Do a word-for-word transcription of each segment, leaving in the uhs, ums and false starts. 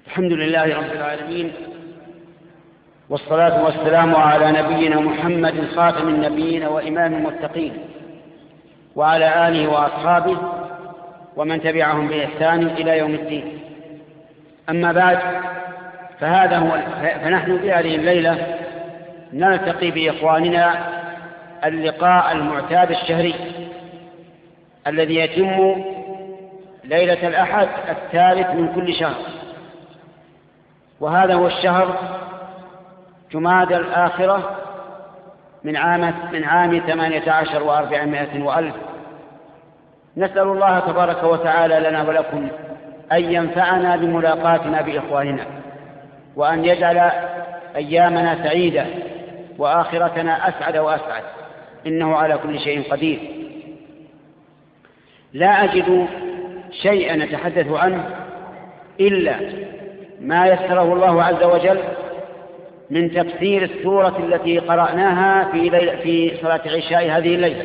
الحمد لله رب العالمين، والصلاة والسلام على نبينا محمد خاتم النبيين وإمام المتقين، وعلى آله وأصحابه ومن تبعهم بإحسان إلى يوم الدين. أما بعد، فهذا هو فنحن في هذه الليلة نلتقي بإخواننا اللقاء المعتاد الشهري الذي يتم ليلة الأحد الثالث من كل شهر، وهذا هو الشهر جمادى الآخرة من عام من عام ثمانية عشر وأربعمائة وألف. نسأل الله تبارك وتعالى لنا ولكم أن ينفعنا بملاقاتنا بإخواننا، وأن يجعل أيامنا سعيدة وآخرتنا أسعد وأسعد، إنه على كل شيء قدير. لا أجد شيئا نتحدث عنه إلا ما يسره الله عز وجل من تفسير السورة التي قرأناها في, ليلة في صلاة العشاء هذه الليلة،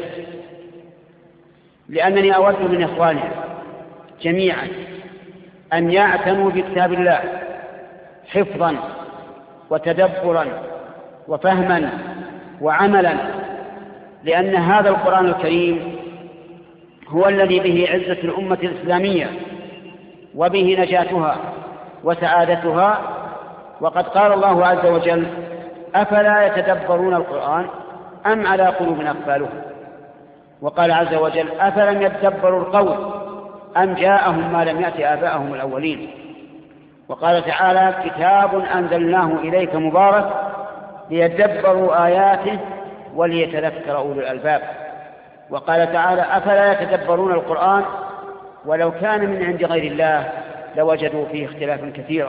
لأنني أود من إخواننا جميعا أن يعتنوا بكتاب الله حفظا وتدبرا وفهما وعملا، لأن هذا القرآن الكريم هو الذي به عزة الأمة الإسلامية وبه نجاتها وسعادتها. وقد قال الله عز وجل: أفلا يتدبرون القرآن أم على قلوب أقفالها. وقال عز وجل: أفلم يتدبروا القول أم جاءهم ما لم يأت آباءهم الأولين. وقال تعالى: كتاب أنزلناه إليك مبارك ليدبروا آياته وليتذكر أولو الألباب. وقال تعالى: أفلا يتدبرون القرآن ولو كان من عند غير الله لوجدوا فيه اختلافا كثيرا.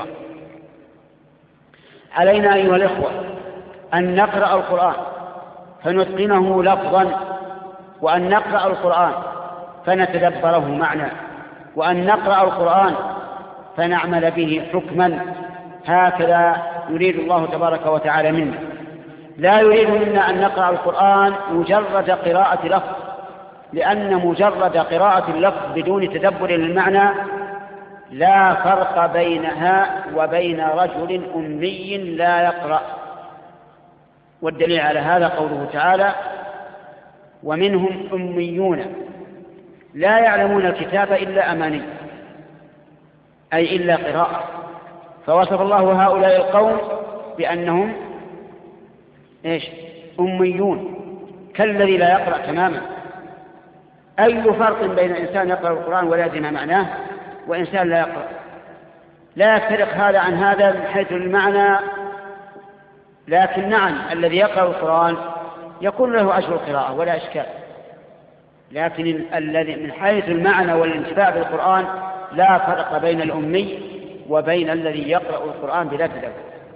علينا أيها الإخوة أن نقرأ القرآن فنتقنه لفظا، وأن نقرأ القرآن فنتدبره معنى، وأن نقرأ القرآن فنعمل به حكما. هكذا يريد الله تبارك وتعالى منا. لا يريد منا أن نقرأ القرآن مجرد قراءة لفظ، لأن مجرد قراءة اللفظ بدون تدبر للمعنى لا فرق بينها وبين رجل أمي لا يقرأ. والدليل على هذا قوله تعالى: ومنهم أميون لا يعلمون الكتاب إلا أماني، أي إلا قراءة. فوصف الله هؤلاء القوم بأنهم إيش؟ أميون، كالذي لا يقرأ تماما. أي فرق بين إنسان يقرأ القرآن ولا يدري ما معناه وإنسان لا يقرأ؟ لا يفترق هذا عن هذا من حيث المعنى، لكن نعم الذي يقرأ القرآن يكون له أجر القراءة ولا إشكال، لكن الذي من حيث المعنى والانتفاع بالقرآن لا فرق بين الأمي وبين الذي يقرأ القرآن بلا تدبر.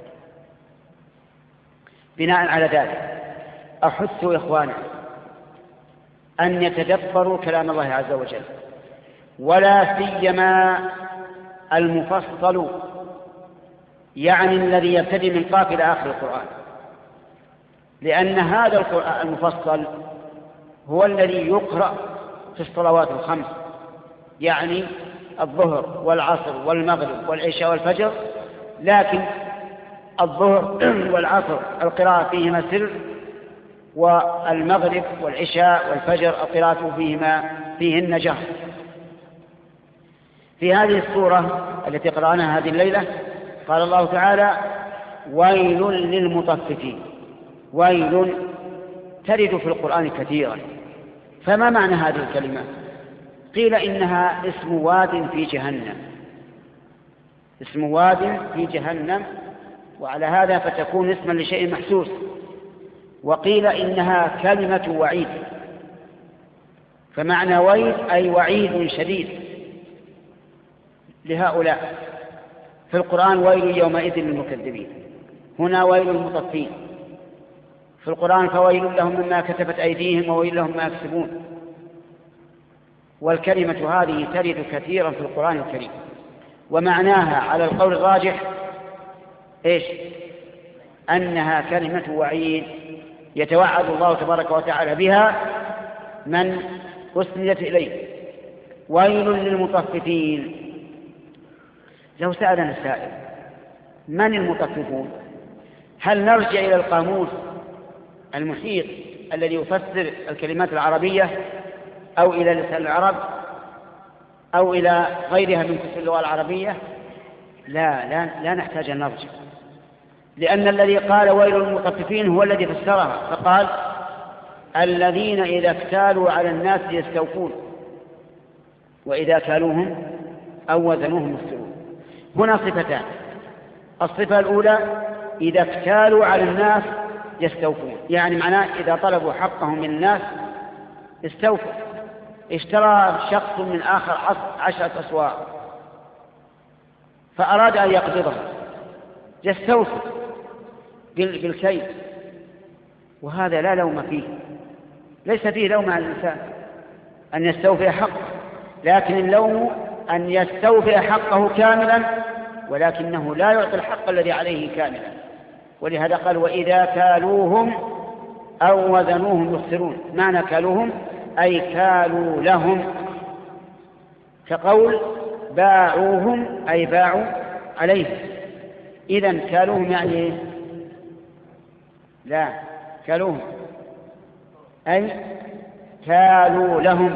بناء على ذلك أحث إخوانا أن يتدبروا كلام الله عز وجل، ولا سيما المفصل، يعني الذي يبتدي من قاف إلى آخر القرآن، لأن هذا القرآن المفصل هو الذي يقرأ في الصلوات الخمس، يعني الظهر والعصر والمغرب والعشاء والفجر. لكن الظهر والعصر القراءة فيهما سر، والمغرب والعشاء والفجر القراءة فيهما فيهن جهر. في هذه السورة التي قرأناها هذه الليلة قال الله تعالى: ويل للمطففين. ويل ترد في القرآن كثيرا، فما معنى هذه الكلمة؟ قيل إنها اسم واد في جهنم، اسم واد في جهنم، وعلى هذا فتكون اسما لشيء محسوس. وقيل إنها كلمة وعيد، فمعنى ويل أي وعيد شديد لهؤلاء. في القرآن: ويل يومئذ للمكذبين، هنا ويل للمطفين. في القرآن: فويل لهم مما كتبت أيديهم وويل لهم ما يكسبون. والكلمة هذه ترد كثيرا في القرآن الكريم، ومعناها على القول الراجح إيش؟ أنها كلمة وعيد يتوعد الله تبارك وتعالى بها من أسندت إليه. ويل للمطففين. لو سألنا السائل من المطففون؟ هل نرجع إلى القاموس المحيط الذي يفسر الكلمات العربية أو إلى لسان العرب أو إلى غيرها من كتب اللغة العربية؟ لا لا, لا نحتاج أن نرجع، لأن الذي قال ويل المطففين هو الذي فسرها فقال الذين إذا اكتالوا على الناس يستوفون وإذا كالوهم أو وزنوهم يخسرون. هنا صفتان، الصفة الأولى إذا اكتالوا على الناس يستوفون، يعني معناه إذا طلبوا حقهم من الناس استوفوا. اشترى شخص من آخر عشرة أسواق فأراد أن يقبضها يستوفي بالكيل، وهذا لا لوم فيه، ليس فيه لوم على الإنسان أن يستوفي حقه، لكن اللوم أن يستوفي حقه كاملا ولكنه لا يعطي الحق الذي عليه كاملا. ولهذا قال وإذا كالوهم أو وزنوهم يخسرون. معنى كالوهم أي كالوا لهم، كقول باعوهم أي باعوا عليهم. إذن كالوهم يعني إيه؟ لا، كالوهم أي كالوا لهم.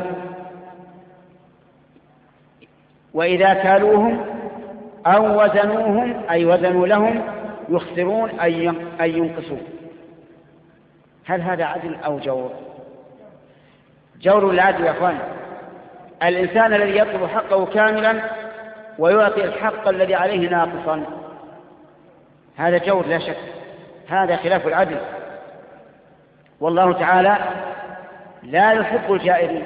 وإذا كالوهم أو وزنوهم أي وزنوا لهم يخسرون أي ينقصون. هل هذا عدل أو جور؟ جور العدل يا أخوان. الإنسان الذي يطلب حقه كاملا ويعطي الحق الذي عليه ناقصا هذا جور لا شك، هذا خلاف العدل. والله تعالى لا يحب الجائرين،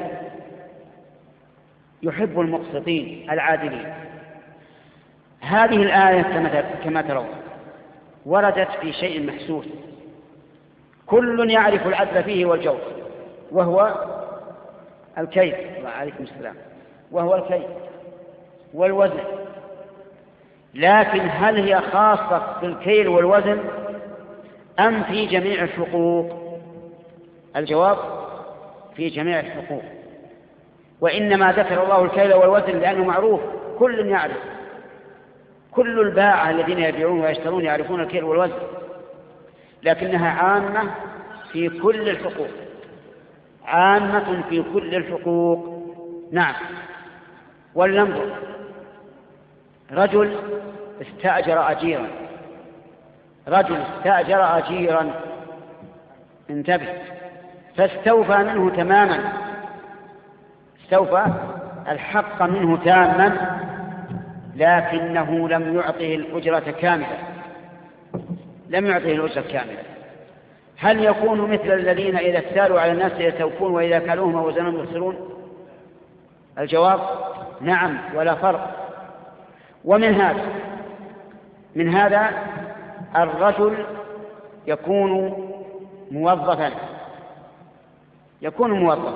يحب المقسطين العادلين. هذه الآية كما ترون وردت في شيء محسوس كل يعرف العدل فيه والجور، وهو الكيل. وعليكم السلام. وهو الكيل والوزن. لكن هل هي خاصة بالكيل والوزن أم في جميع الحقوق؟ الجواب في جميع الحقوق. وإنما ذكر الله الكيل والوزن لأنه معروف كل يعرف، كل الباعة الذين يبيعون ويشترون يعرفون الكيل والوزن، لكنها عامة في كل الحقوق، عامة في كل الحقوق. نعم. ولننظر، رجل استأجر أجيرا، رجل استأجر أجيرا انتبه، فاستوفى منه تماما، استوفى الحق منه تاما، لكنه لم يعطه الأجرة كاملة، لم يعطه الأجرة كاملة. هل يكون مثل الذين إذا اكتالوا على الناس يستوفون وإذا كالوهم أو وزنهم يخسرون؟ الجواب نعم ولا فرق. ومن هذا من هذا الرجل يكون موظفا، يكون موظفا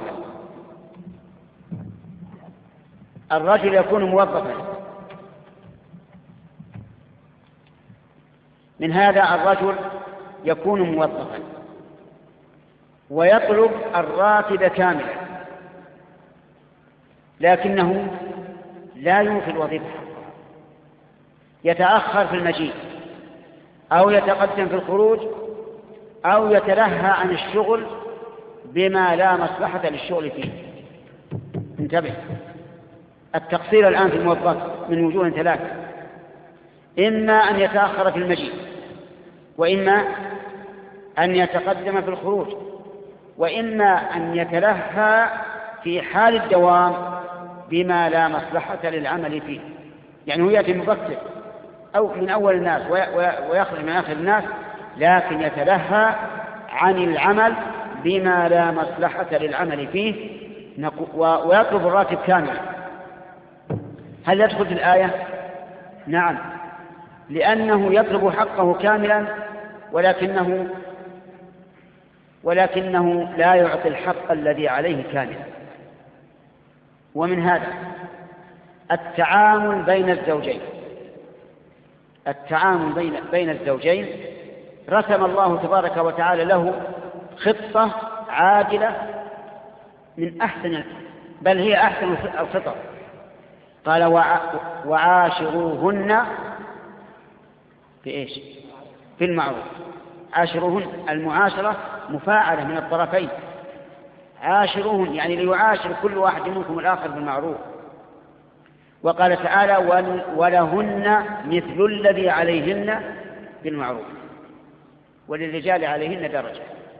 الرجل يكون موظفا من هذا الرجل يكون موظفا ويطلب الراتب كاملا، لكنه لا يوفي الوظيفة، يتأخر في المجيء أو يتقدم في الخروج أو يتلهى عن الشغل بما لا مصلحة للشغل فيه. انتبه، التقصير الآن في الموظف من وجوه ثلاثة: إما أن يتأخر في المجيء، وإما أن يتقدم في الخروج، وإما أن يتلهى في حال الدوام بما لا مصلحة للعمل فيه. يعني هو يأتي مبكر أو من أول الناس ويخرج من آخر الناس، لكن يتلهى عن العمل بما لا مصلحة للعمل فيه ويطلب الراتب كاملا. هل يدخل في الآية؟ نعم، لأنه يطلب حقه كاملا ولكنه ولكنه لا يعطي الحق الذي عليه كاملا. ومن هذا التعامل بين الزوجين، التعامل بين بين الزوجين رسم الله تبارك وتعالى له خطة عاجلة من أحسن، بل هي أحسن الخطط. قال وعاشروهن في إيش؟ في المعروف. عاشروهن، المعاشرة مفاعلة من الطرفين، عاشروهن يعني ليعاشر كل واحد منكم الآخر بالمعروف. وقال تعالى ولهن مثل الذي عليهن بالمعروف، وللرجال عليهن درجة.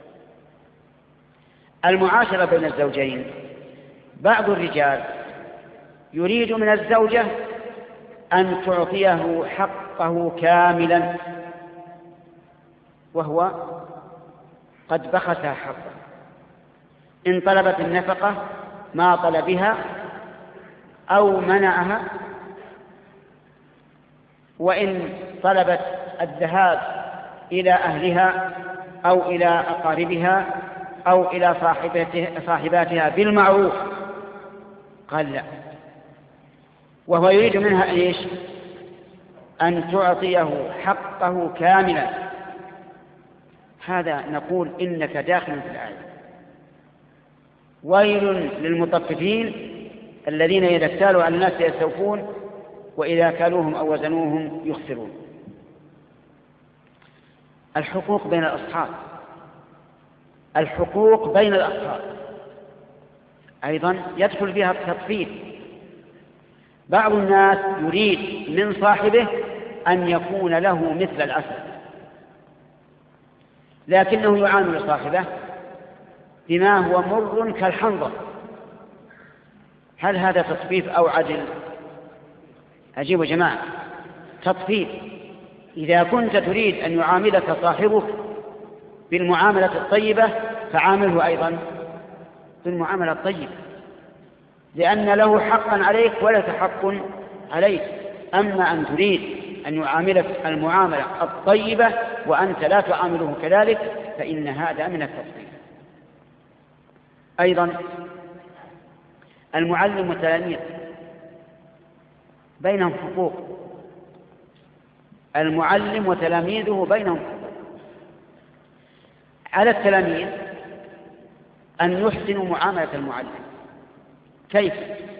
المعاشرة بين الزوجين، بعض الرجال يريد من الزوجة أن تعطيه حقه كاملا وهو قد بخسها حقه. إن طلبت النفقة ما طلبها أو منعها، وإن طلبت الذهاب إلى أهلها أو إلى أقاربها أو إلى صاحباتها بالمعروف قال لا، وهو يريد منها إيش؟ أن تعطيه حقه كاملا. هذا نقول إنك داخل في الآية. ويل للمطففين الذين إذا اكتالوا على الناس يستوفون وإذا كالوهم أو وزنوهم يخسرون. الحقوق بين الأصحاب، الحقوق بين الأصحاب أيضا يدخل فيها التطفيف. بعض الناس يريد من صاحبه أن يكون له مثل الأسد، لكنه يعامل صاحبه بما هو مر كالحنظل. هل هذا تطفيف أو عدل؟ أجيب يا جماعة، تطفيف. إذا كنت تريد أن يعاملك صاحبك بالمعاملة الطيبة فعامله أيضا بالمعاملة الطيبة، لأن له حقا عليك ولك حق عليك. أما أن تريد أن يعاملك المعاملة الطيبة وأنت لا تعامله كذلك فإن هذا من التطفيف. أيضا المعلم والتلاميذ بينهم حقوق، المعلم وتلاميذه بينهم حقوق. على التلاميذ أن يحسنوا معاملة المعلم. كيف؟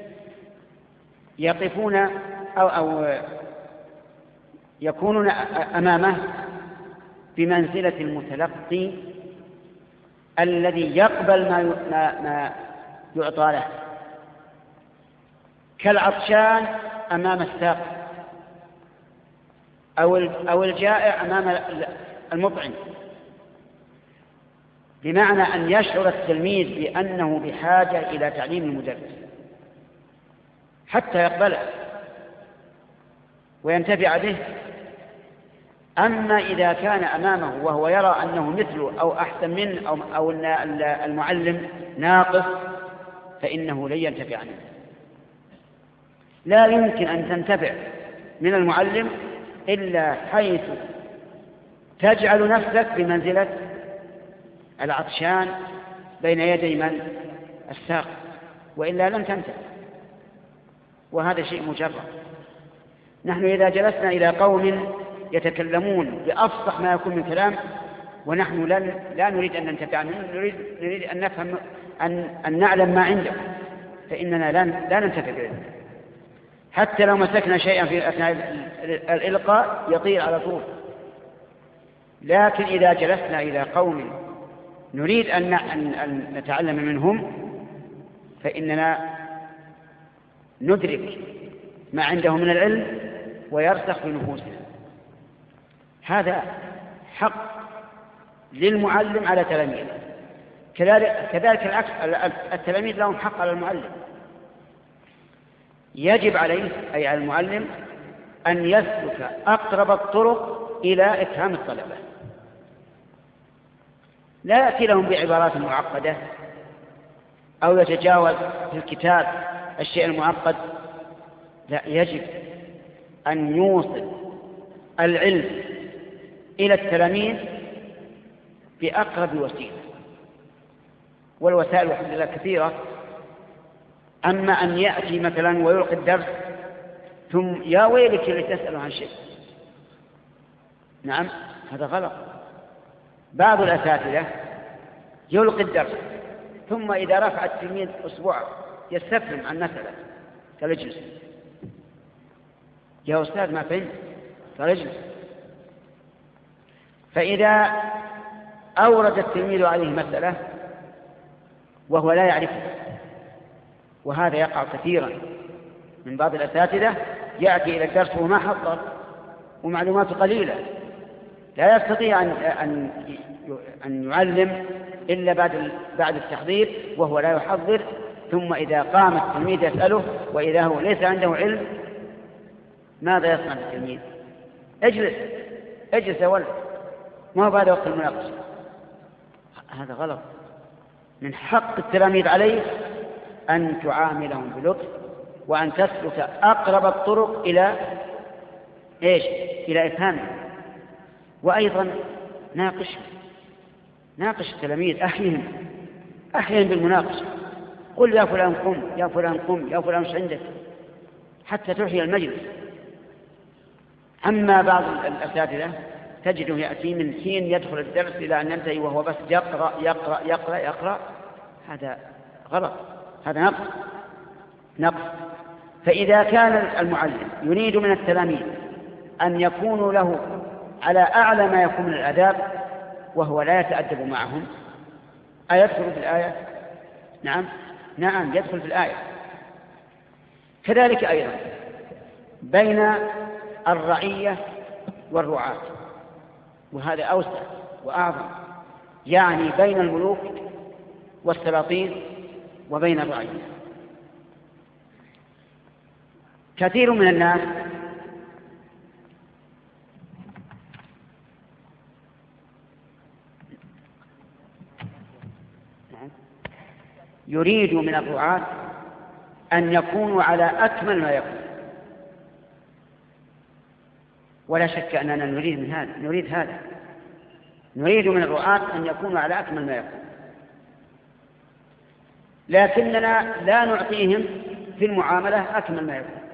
يقفون أو, أو يكونون أمامه بمنزلة المتلقي الذي يقبل ما ما يعطى له، كالعطشان أمام الساق أو أو الجائع أمام المطعم، بمعنى أن يشعر التلميذ بأنه بحاجة إلى تعليم المدرس حتى يقبله وينتفع به. أما إذا كان أمامه وهو يرى أنه مثله أو أحسن منه أو, أو المعلم ناقص فإنه لن ينتفع منه. لا يمكن أن تنتفع من المعلم إلا حيث تجعل نفسك بمنزلة العطشان بين يدي من؟ الساق، وإلا لن تنتفع. وهذا شيء مجرد. نحن إذا جلسنا إلى قوم يتكلمون بأفصح ما يكون من كلام ونحن لا نريد أن ننتفع منه، نريد, نريد أن نفهم أن, أن نعلم ما عنده، فإننا لا, لا ننتفع به. حتى لو مسكنا شيئا في أثناء الإلقاء يطير على طول. لكن إذا جلسنا إلى قوم نريد أن نتعلم منهم فإننا ندرك ما عنده من العلم ويرسخ في نفوسنا. هذا حق للمعلم على تلاميذه، كذلك العكس، التلاميذ لهم حق على المعلم. يجب عليه أي على المعلم أن يسلك أقرب الطرق إلى إفهام الطلبة، لا يأتي لهم بعبارات معقدة أو يتجاوز في الكتاب الشيء المعقد. لا، يجب أن يوصل العلم إلى التلاميذ بأقرب وسيلة، والوسائل الحمد لله كثيرة. أما أن يأتي مثلا ويلقي الدرس ثم يا ويلك اللي تسأل عن شيء، نعم هذا غلط. بعض الأساتذة يلقي الدرس ثم إذا رفع التلميذ أسبوع يستفهم عن مسألة فيجلس يا أستاذ ما فهمت فرجل. فإذا أورد التلميذ عليه مسألة وهو لا يعرفه، وهذا يقع كثيرا من بعض الأساتذة، يأتي إلى الدرس وما حضر ومعلوماته قليلة، لا يستطيع أن أن أن يعلم إلا بعد بعد التحضير وهو لا يحضر. ثم إذا قام التلميذ يسأله وإذا هو ليس عنده علم، ماذا يصنع التلميذ؟ اجلس اجلس يا ولد، ما هو بعد وقت المناقشة. هذا غلط. من حق التلاميذ عليه أن تعاملهم بلطف، وأن تسلك أقرب الطرق إلى إيش؟ إلى إفهامهم. وأيضا ناقش ناقش التلاميذ، أحيهم أحيهم بالمناقشة. قل يا فلان قم، يا فلان قم، يا فلان مش عندك، حتى تحيي المجلس. أما بعض الأساتذة تجده يأتي من حين يدخل الدرس إلى أن ينتهي وهو بس يقرأ يقرأ يقرأ يقرأ. هذا غلط، هذا نقص نقص. فإذا كان المعلم يريد من التلاميذ أن يكونوا له على أعلى ما يكون من الآداب وهو لا يتأدب معهم، أيدخل في الآية؟ نعم نعم يدخل في الآية. كذلك أيضا بين الرعية والرعاة، وهذا أوسع وأعظم، يعني بين الملوك والسلاطين وبين الرعية. كثير من الناس يريد من الرعاة أن يكونوا على أكمل ما يكون، ولا شك أننا نريد من هذا نريد هذا نريد من الرعاة أن يكونوا على أكمل ما يكون، لكننا لا نعطيهم في المعاملة أكمل ما يكون.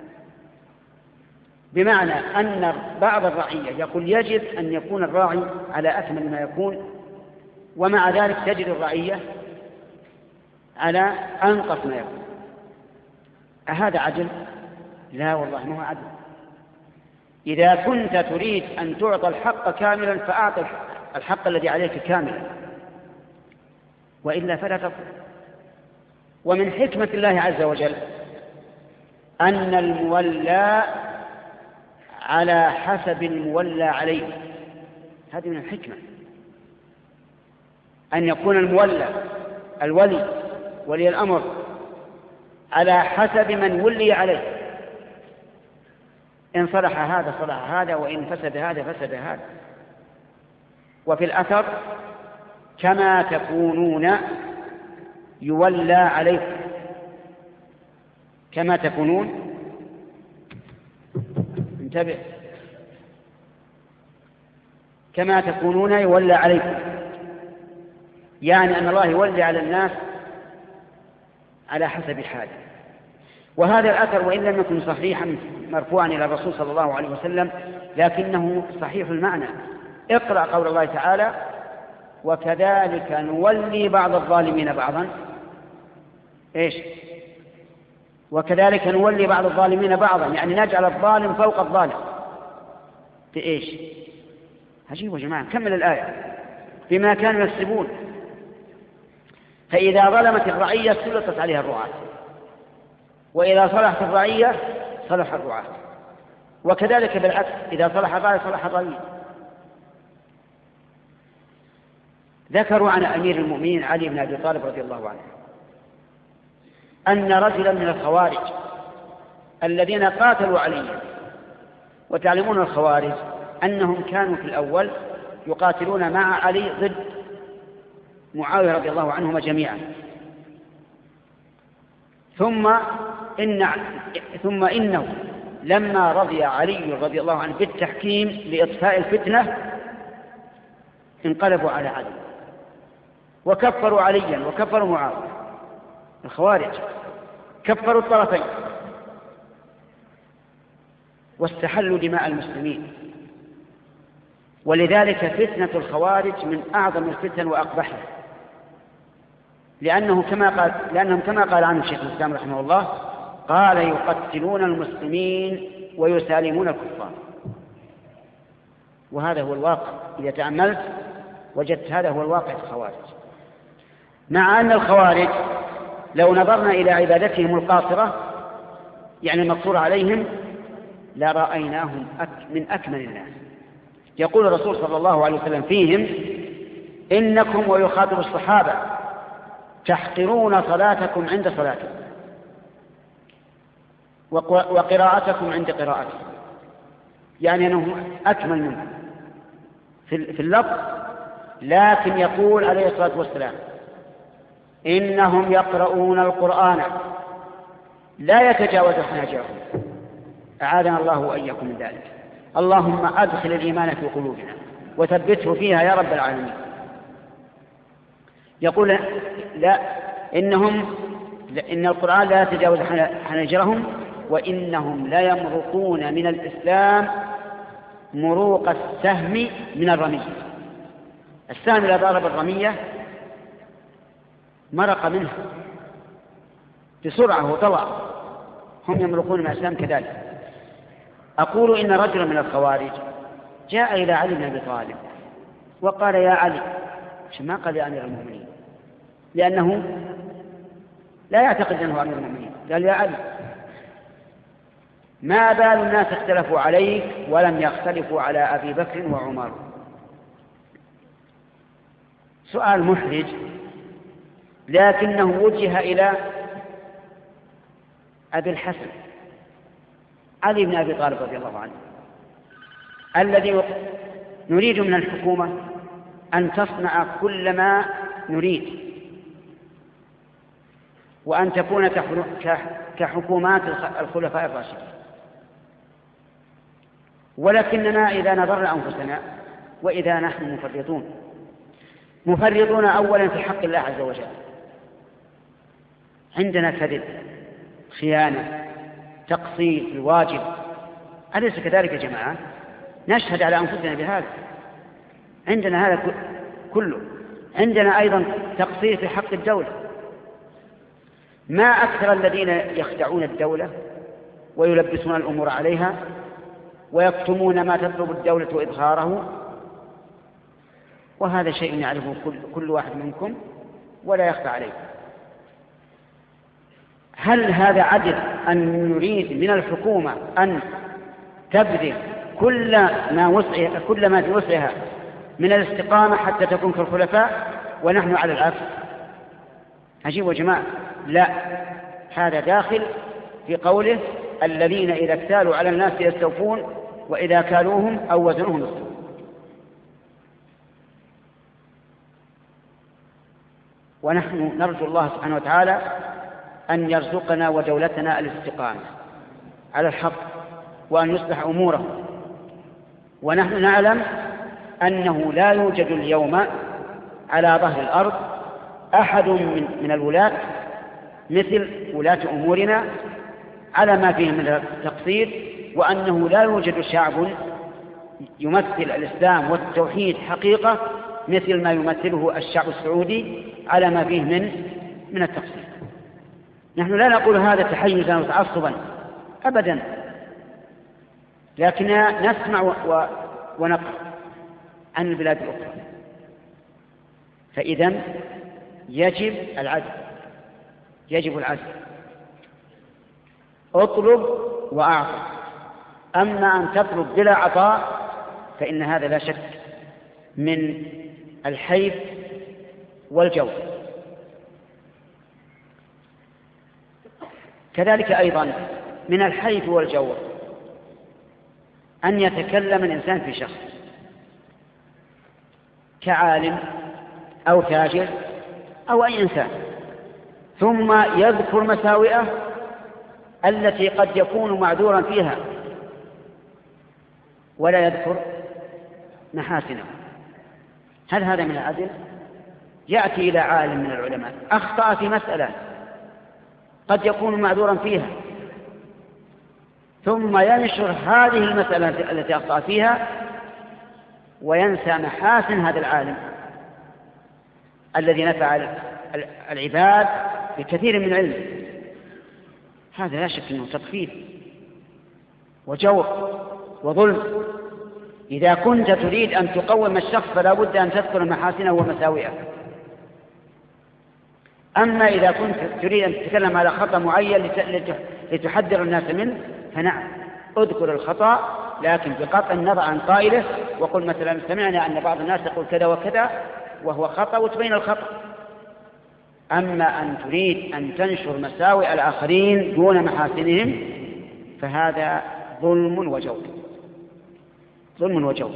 بمعنى أن بعض الرعية يقول يجب أن يكون الراعي على أكمل ما يكون، ومع ذلك تجد الرعية على أنقص ما يكون. أهذا عدل؟ لا والله ما هو عدل. إذا كنت تريد أن تعطى الحق كاملا فأعطي الحق الذي عليك كاملا، وإلا فلا تفعل. ومن حكمة الله عز وجل أن المولى على حسب المولى عليه. هذه من الحكمة أن يكون المولى الولي ولي الأمر على حسب من ولي عليه. إن صلح هذا صلح هذا، وإن فسد هذا فسد هذا. وفي الأثر كما تكونون يولى عليكم، كما تكونون، انتبه، كما تكونون يولى عليكم، يعني أن الله يولي على الناس على حسب حاله. وهذا الأثر وإن لم يكن صحيحا مرفوعا إلى الرسول صلى الله عليه وسلم لكنه صحيح المعنى. اقرأ قول الله تعالى: وكذلك نولي بعض الظالمين بعضا. إيش؟ وكذلك نولي بعض الظالمين بعضا، يعني نجعل الظالم فوق الظالم. بإيش؟ عجيب يا جماعة. كمل الآية: بما كانوا يكسبون. فإذا ظلمت الرعية سلطت عليها الرعاة، وإذا صلحت الرعية صلح الرعاة، وكذلك بالعكس، إذا صلح الرعية صلح الرعية. ذكروا عن أمير المؤمنين علي بن أبي طالب رضي الله عنه أن رجلا من الخوارج الذين قاتلوا عليا، وتعلمون الخوارج أنهم كانوا في الأول يقاتلون مع علي ضد معاوية رضي الله عنهما جميعا، ثم إن ثم إنه لما رضي علي رضي الله عنه بالتحكيم لإطفاء الفتنة انقلبوا على علي وكفروا عليا وكفروا معاوية. الخوارج كفروا الطرفين واستحلوا دماء المسلمين. ولذلك فتنة الخوارج من أعظم الفتن وأقبحها، لأنه كما قال لأنهم كما قال عنه الشيخ الإسلام رحمه الله قال: يقتلون المسلمين ويسالمون الكفار. وهذا هو الواقع، إذا تأملت وجدت هذا هو الواقع في الخوارج. مع أن الخوارج لو نظرنا إلى عبادتهم القاصرة يعني المقصور عليهم لرأيناهم من أكمل الناس. يقول الرسول صلى الله عليه وسلم فيهم: إنكم، ويخاطب الصحابة، تحقرون صلاتكم عند صلاتكم وقراءتكم عند قراءتكم، يعني أنهم أكمل منهم في اللفظ، لكن يقول عليه الصلاة والسلام: إنهم يقرؤون القرآن لا يتجاوز حناجرهم. أعاذنا الله وإياكم من ذلك. اللهم أدخل الإيمان في قلوبنا وثبته فيها يا رب العالمين. يقول: لا، إنهم إن القرآن لا يتجاوز حناجرهم وإنهم لا يمرقون من الإسلام مروق السهم من الرمية. السهم إذا ضرب الرمية مرق منها بسرعة وطلع، هم يمرقون من الإسلام كذلك. أقول إن رجلا من الخوارج جاء إلى علي بن أبي طالب وقال: يا علي، ما قال يا أمير المؤمنين، لأنه لا يعتقد أنه أمير المؤمنين، قال: يا علي، ما بال الناس اختلفوا عليك ولم يختلفوا على أبي بكر وعمر؟ سؤال محرج، لكنه وجه إلى أبي الحسن علي بن أبي طالب رضي الله عنه، الذي نريد من الحكومة أن تصنع كل ما نريد وأن تكون كحكومات الخلفاء الراشدين، ولكننا إذا نظرنا أنفسنا وإذا نحن مفرطون مفرطون أولا في حق الله عز وجل، عندنا كذب، خيانة، تقصير في الواجب، أليس كذلك يا جماعة؟ نشهد على أنفسنا بهذا، عندنا هذا كله. عندنا أيضا تقصير في حق الدولة، ما أكثر الذين يخدعون الدولة ويلبسون الأمور عليها ويكتمون ما تطلب الدولة إظهاره، وهذا شيء يعرفه كل, كل واحد منكم ولا يخفى عليه. هل هذا عدل أن نريد من الحكومة أن تبذل كل ما وسعها كل ما في وسعها من الاستقامة حتى تكون كالخلفاء ونحن على العكس؟ عجيب يا جماعة. لا، هذا داخل في قوله: الذين إذا اكتالوا على الناس يستوفون وإذا كالوهم أو وزنوهم يخسرون. ونحن نرجو الله سبحانه وتعالى أن يرزقنا ودولتنا الاستقامة على الحق وأن يصلح أموره. ونحن نعلم أنه لا يوجد اليوم على ظهر الأرض أحد من, من الولاة مثل ولاة أمورنا على ما فيه من التقصير، وأنه لا يوجد شعب يمثل الإسلام والتوحيد حقيقة مثل ما يمثله الشعب السعودي على ما فيه من من التقصير. نحن لا نقول هذا تحيزا وتعصبا أبدا، لكننا نسمع و... ونقرأ عن البلاد الأخرى. فإذا يجب العدل، يجب العدل، اطلب وأعطي. أما أن تطلب بلا عطاء فإن هذا لا شك من الحيف والجور. كذلك أيضا من الحيف والجور أن يتكلم الإنسان في شخص كعالم أو تاجر أو أي إنسان ثم يذكر مساوئه التي قد يكون معذورا فيها ولا يذكر محاسنه. هل هذا من العدل؟ يأتي إلى عالم من العلماء أخطأ في مسألة قد يكون معذورا فيها ثم ينشر هذه المسألة التي أخطأ فيها وينسى محاسن هذا العالم الذي نفع العباد بكثير من علم. هذا لا شك أنه تطفيل. وجور وظلم. إذا كنت تريد أن تقوم الشخص فلا بد أن تذكر محاسنه ومساوئه. أما إذا كنت تريد أن تتكلم على خطأ معين لتحذر الناس منه فنعم اذكر الخطأ، لكن بقطع النظر عن قائله، وقل مثلا سمعنا أن بعض الناس يقول كذا وكذا وهو خطأ وتبين الخطأ. أما أن تريد أن تنشر مساوئ الآخرين دون محاسنهم فهذا ظلم وجور، ظلم وجور.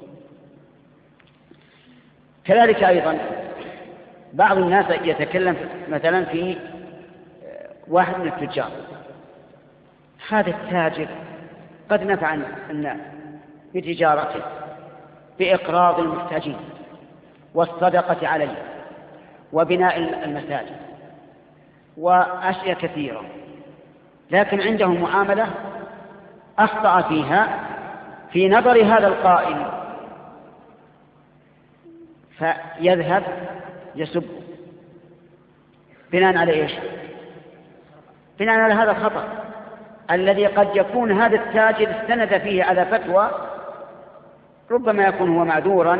كذلك أيضا بعض الناس يتكلم مثلا في واحد من التجار، هذا التاجر قد نفع الناس بتجارته بإقراض المحتاجين والصدقة عليه وبناء المساجد وأشياء كثيرة، لكن عنده معاملة أخطأ فيها في نظر هذا القائل فيذهب يسب بناء على إيش؟ بناء على هذا الخطأ الذي قد يكون هذا التاجر استند فيه على فتوى ربما يكون هو معذورا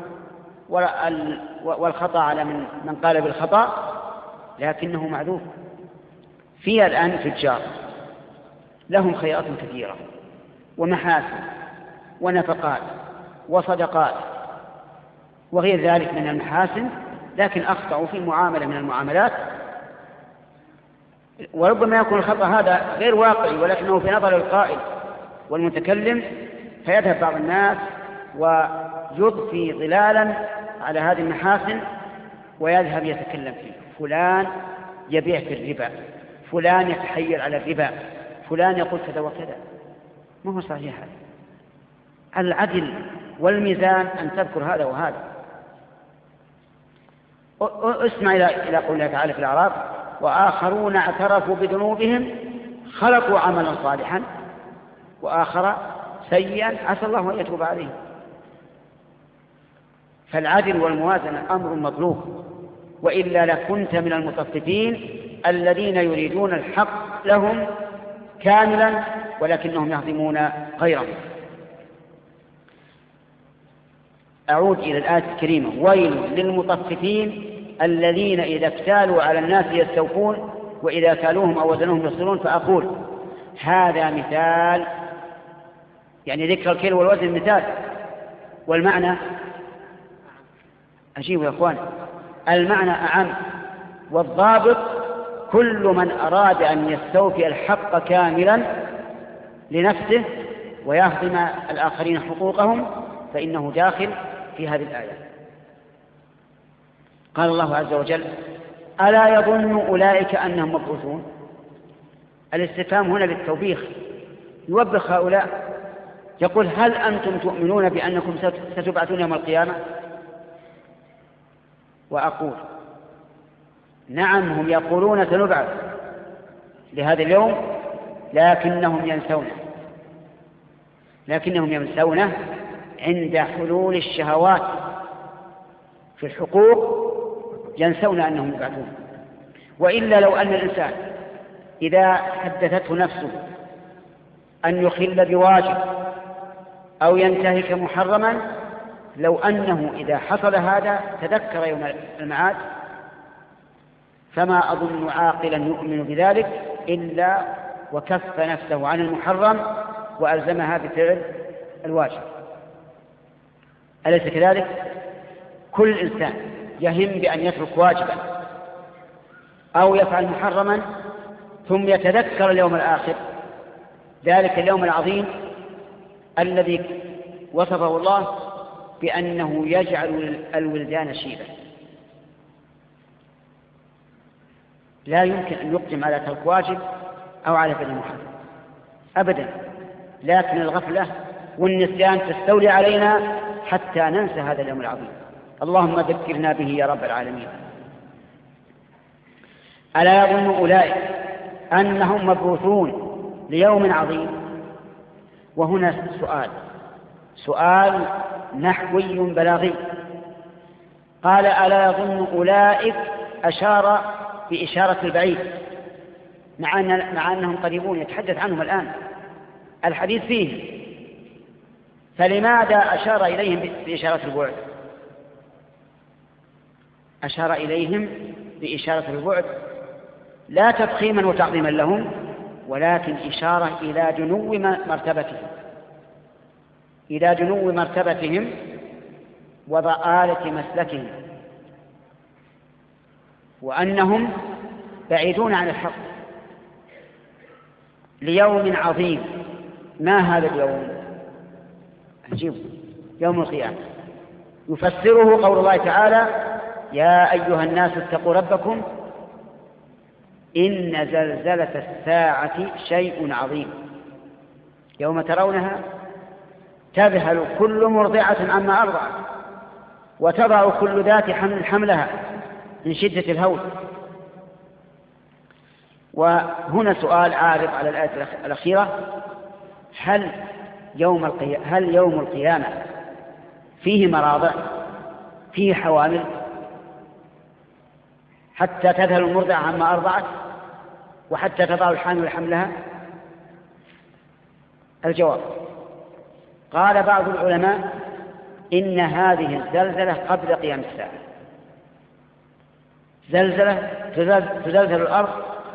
والخطأ على من, من قال بالخطأ، لكنه معذور. في الآن تجار لهم خيرات كثيرة ومحاسن ونفقات وصدقات وغير ذلك من المحاسن، لكن أخطأوا في معاملة من المعاملات، وربما يكون الخطأ هذا غير واقعي ولكنه في نظر القائل والمتكلم، فيذهب بعض الناس ويضفي ظلالا على هذه المحاسن ويذهب يتكلم فيه. فلان يبيع في الربا، فلان يتحيل على الربا، فلان يقول كذا وكذا. ما هو صحيح هذا؟ العدل والميزان أن تذكر هذا وهذا. اسمع إلى قول الله تعالى في الأعراف: وآخرون اعترفوا بذنوبهم خلقوا عملا صالحا وآخر سيئا عسى الله أن يتوب عليهم. فالعدل والموازنة أمر مطلوب، وإلا لكنت من المطففين الذين يريدون الحق لهم كاملا ولكنهم يهضمون غيرهم. أعود إلى الآية الكريمة: ويل للمطففين الذين إذا اكتالوا على الناس يستوفون وإذا كالوهم أو وزنوهم يخسرون. فأقول هذا مثال، يعني ذكر الكيل والوزن مثال، والمعنى أجيب يا أخوان، المعنى أعم، والضابط كل من أراد أن يستوفي الحق كاملا لنفسه ويهضم الآخرين حقوقهم فإنه داخل في هذه الآية. قال الله عز وجل: ألا يظن أولئك أنهم مبعوثون؟ الاستفهام هنا للتوبيخ، يوبخ هؤلاء، يقول: هل أنتم تؤمنون بأنكم ستبعثون يوم القيامة؟ وأقول: نعم، هم يقولون سنبعث لهذا اليوم، لكنهم ينسونه لكنهم ينسونه عند حلول الشهوات في الحقوق، ينسون أنهم يبعثون. وإلا لو أن الإنسان إذا حدثته نفسه أن يخل بواجب أو ينتهك محرما، لو أنه إذا حصل هذا تذكر يوم المعاد، فما أظن عاقلا يؤمن بذلك إلا وكف نفسه عن المحرم وألزمها بفعل الواجب. أليس كذلك؟ كل إنسان يهم بأن يترك واجبا أو يفعل محرما ثم يتذكر اليوم الآخر، ذلك اليوم العظيم الذي وصفه الله بأنه يجعل الولدان شيبا. لا يمكن أن يقدم على ترك واجب أو على فعل محرم أبدا، لكن الغفلة والنسيان تستولي علينا حتى ننسى هذا اليوم العظيم. اللهم ذكرنا به يا رب العالمين. ألا يظن أولئك أنهم مبعوثون ليوم عظيم؟ وهنا سؤال سؤال نحوي بلاغي. قال: ألا يظن أولئك، أشار بإشارة البعيد، مع, أن مع أنهم قريبون يتحدث عنهم الآن. الحديث فيه، فلماذا أشار إليهم بإشارة البعد؟ أشار إليهم بإشارة البعد لا تفخيما وتعظيما لهم، ولكن إشارة إلى دنو مرتبتهم إلى دنو مرتبتهم وضآلة مسلكهم، وأنهم بعيدون عن الحق ليوم عظيم. ما هذا اليوم؟ عجيب، يوم القيامة. يفسره قول الله تعالى: يا أيها الناس اتقوا ربكم إن زلزلة الساعة شيء عظيم يوم ترونها تذهل كل مرضعة عما أرضعت وتضع كل ذات حمل حملها من شدة الهول. وهنا سؤال عارض على الآية الأخيرة: هل يوم القيامة, هل يوم القيامة فيه مراضع، فيه حوامل حتى تذهل المرضعة عما أرضعت وحتى تضع الحامل حملها؟ الجواب: قال بعض العلماء إن هذه الزلزلة قبل قيام الساعة، زلزلة تزلزل الأرض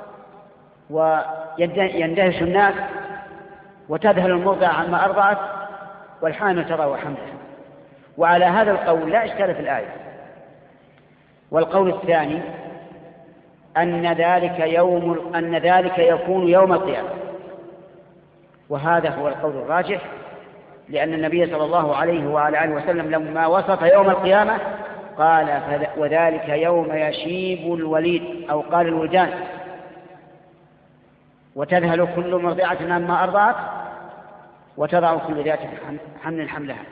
ويندهش الناس وتذهل المرضعة عما أرضعت والحامل تضع حملها. وعلى هذا القول لا إشكال في الآية. والقول الثاني أن ذلك يوم أن ذلك يكون يوم القيامة، وهذا هو القول الراجح، لأن النبي صلى الله عليه وعلى آله وسلم لما وصف يوم القيامة قال: وذلك يوم يشيب الوليد، أو قال الولدان، وتذهل كل مرضعة عما أرضعت وتضع كل ذات حمل حملها،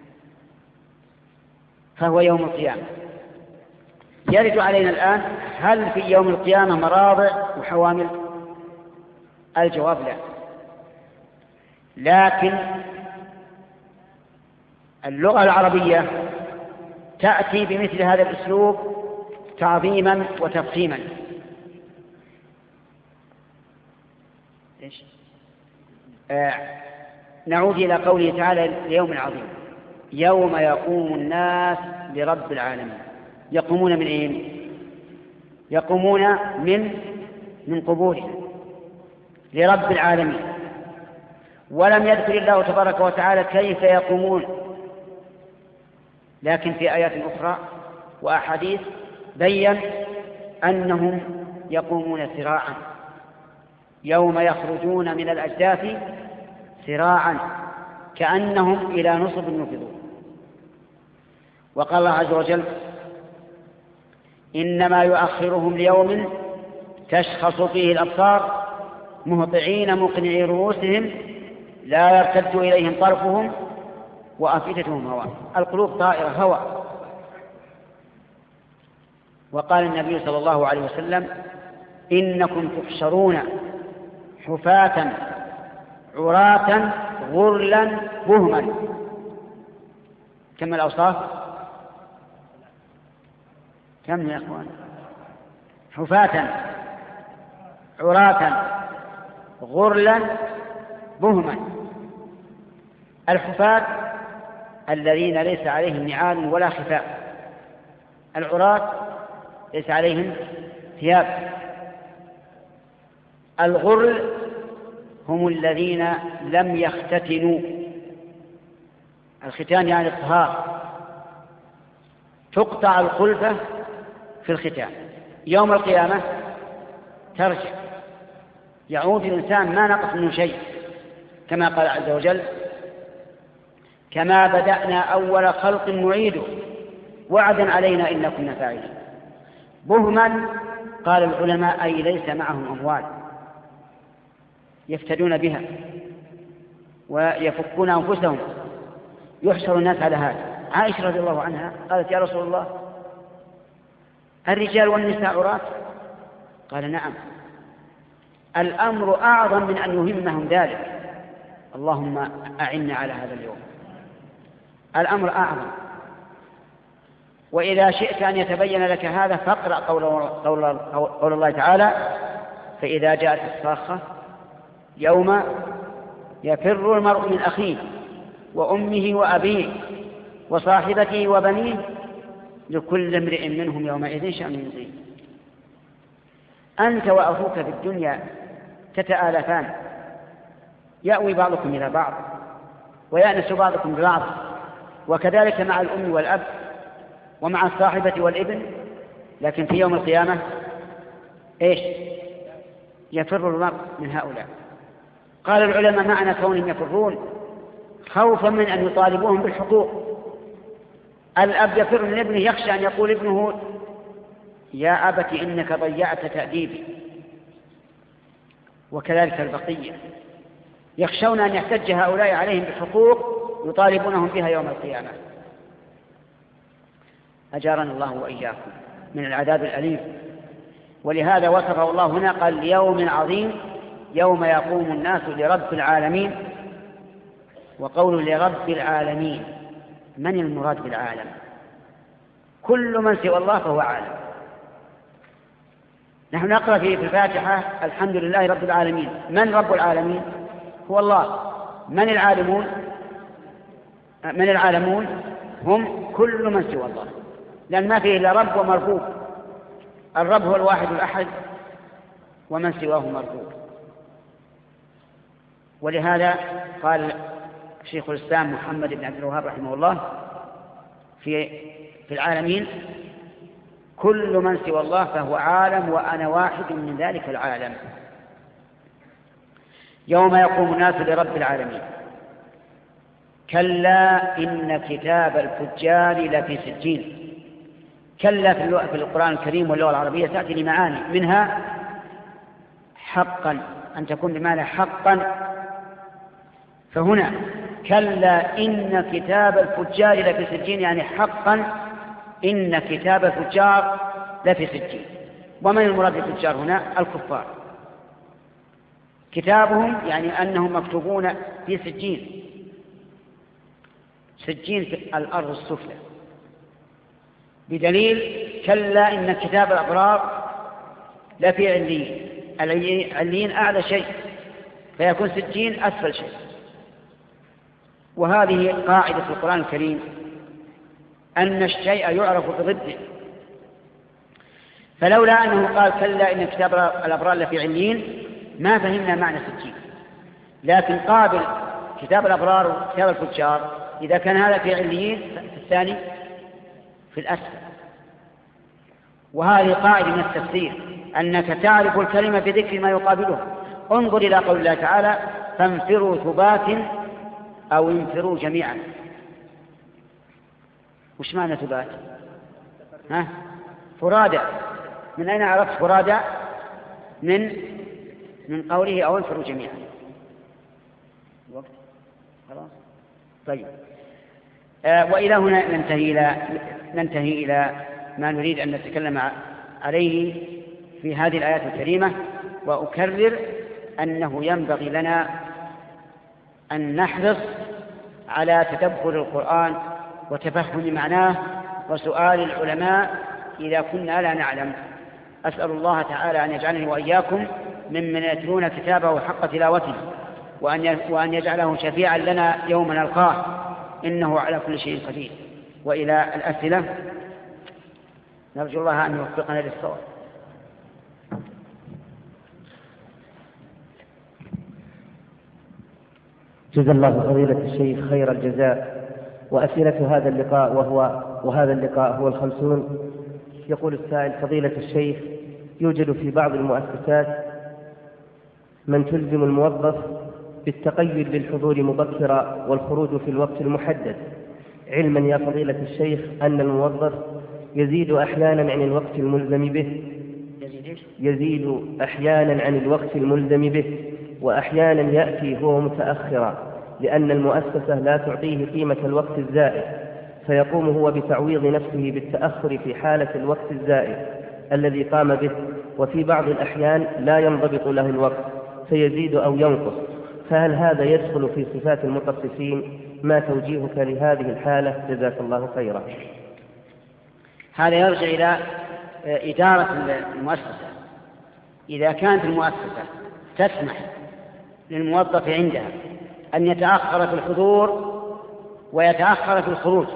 فهو يوم القيامة. يرد علينا الآن: هل في يوم القيامة مراضع وحوامل؟ الجواب: لا. لكن اللغة العربية تأتي بمثل هذا الأسلوب تعظيما وتفخيما. آه نعود إلى قوله تعالى: ليوم عظيم يوم يقوم الناس لرب العالمين. يقومون من أين؟ يقومون من من قبورهم لرب العالمين. ولم يذكر الله تبارك وتعالى كيف يقومون، لكن في آيات أخرى وأحاديث بين أنهم يقومون سراعا، يوم يخرجون من الأجداث سراعا كأنهم إلى نصب يوفضون. وقال الله عز وجل: إنما يؤخرهم ليوم تشخص فيه الأبصار مهطعين مقنعي رؤوسهم لا يرتد إليهم طرفهم وأفئدتهم هواء. القلوب طائرة هواء. وقال النبي صلى الله عليه وسلم: إنكم تحشرون حفاة عراة غرلا بهما. كم الأوصاف؟ كم يا أخوان؟ حفاة عراة غرلا بهما. الحفاة الذين ليس عليهم نعال ولا خفاء، العراة ليس عليهم ثياب. الغرل هم الذين لم يختتنوا. الختان يعني الطهار، تقطع الخلفة في الختان. يوم القيامة ترجع، يعود الإنسان ما نقص منه شيء، كما قال عز وجل: كما بدأنا أول خلق نعيده وعدا علينا إنا كنا فاعلين. بهما قال العلماء أي ليس معهم أموال يفتدون بها ويفكون أنفسهم، يحشر الناس على هذا. عائشة رضي الله عنها قالت: يا رسول الله، الرجال والنساء عراة؟ قال: نعم. الأمر أعظم من أن يهمهم ذلك. اللهم أعنا على هذا اليوم. الأمر أعظم. وإذا شئت أن يتبين لك هذا فاقرأ قول, قول, قول الله تعالى: فإذا جاءت الصاخة يوم يفر المرء من أخيه وأمه وأبيه وصاحبته وبنيه لكل امرئ منهم يومئذ شأن يغنيه. أنت وأخوك في الدنيا تتآلفان، يأوي بعضكم إلى بعض ويأنس بعضكم ببعض، وكذلك مع الأم والأب ومع الصاحبة والابن. لكن في يوم القيامة إيش؟ يفر المرء من هؤلاء. قال العلماء معنى كونهم يفرون خوفا من أن يطالبوهم بالحقوق. الأب يفر من ابنه، يخشى أن يقول ابنه يا أبت إنك ضيعت تأديبي، وكذلك البقية يخشون أن يحتج هؤلاء عليهم بحقوق يطالبونهم بها يوم القيامة. أجارنا الله وإياكم من العذاب الأليم. ولهذا وصفه الله هنا قال ليوم عظيم يوم يقوم الناس لرب العالمين. وقول لرب العالمين، من المراد بالعالم؟ كل من سوى الله فهو عالم. نحن نقرأ في الفاتحة الحمد لله رب العالمين. من رب العالمين؟ هو الله. من العالمون؟ من العالمون هم كل من سوى الله، لأن ما فيه إلا رب ومربوب. الرب هو الواحد الأحد ومن سواه مربوب. ولهذا قال شيخ الإسلام محمد بن عبد الوهاب رحمه الله في في العالمين كل من سوى الله فهو عالم وأنا واحد من ذلك العالم. يوم يقوم الناس لرب العالمين. كلا إن كتاب الفجار لفي سجين. كلا في القرآن الكريم واللغة العربية تأتي لمعاني، منها حقا، أن تكون بمعنى حقا. فهنا كلا إن كتاب الفجار لفي سجين، يعني حقا إن كتاب الفجار لفي سجين. ومن المراد بالفجار هنا؟ الكفار. كتابهم يعني أنهم مكتوبون في سجين. سجين في الأرض السفلى، بدليل كلا إن كتاب الأبرار لفي عليين. عليين أعلى شيء، فيكون سجين أسفل شيء. وهذه قاعدة في القرآن الكريم أن الشيء يعرف بضده. فلولا أنه قال كلا إن كتاب الأبرار لفي عليين ما فهمنا معنى سجين. لكن قابل كتاب الأبرار وكتاب الفجار، إذا كان هذا في عليين الثاني في الأسفل. وهذه قاعدة من التفسير، أنك تعرف الكلمة بذكر ما يقابلها. انظر إلى قول الله تعالى فانفروا ثبات أو انفروا جميعا. وش معنى ثبات؟ ها؟ فرادى. من أين عرفت فرادى؟ من من قوله أو انفروا جميعا. وقت خلاص طيب. آه وإلى هنا ننتهي إلى ننتهي إلى ما نريد أن نتكلم عليه في هذه الآيات الكريمة. وأكرر أنه ينبغي لنا أن نحرص على تدبر القرآن وتفهم معناه وسؤال العلماء إذا كنا لا نعلم. أسأل الله تعالى أن يجعلني وإياكم ممن يتلون كتابه حق تلاوته، وأن يجعله شفيعا لنا يوم نلقاه، إنه على كل شيء قدير. وإلى الأسئلة، نرجو الله أن يوفقنا للصواب. جزا الله فضيلة الشيخ خير الجزاء. وأسئلة هذا اللقاء وهو وهذا اللقاء هو الخمسون. يقول السائل: فضيلة الشيخ، يوجد في بعض المؤسسات من تلزم الموظف بالتقيد للحضور مبكرا والخروج في الوقت المحدد، علما يا فضيلة الشيخ أن الموظف يزيد أحيانا عن الوقت الملزم به يزيد أحيانا عن الوقت الملزم به وأحيانا يأتي هو متأخرا لأن المؤسسة لا تعطيه قيمة الوقت الزائد، فيقوم هو بتعويض نفسه بالتأخر في حالة الوقت الزائد الذي قام به، وفي بعض الأحيان لا ينضبط له الوقت فيزيد أو ينقص، فهل هذا يدخل في صفات المطففين؟ ما توجيهك لهذه الحالة؟ جزاك الله خيرا. هذا يرجع إلى إدارة المؤسسة. إذا كانت المؤسسة تسمح للموظف عندها أن يتأخر في الحضور ويتأخر في الخروج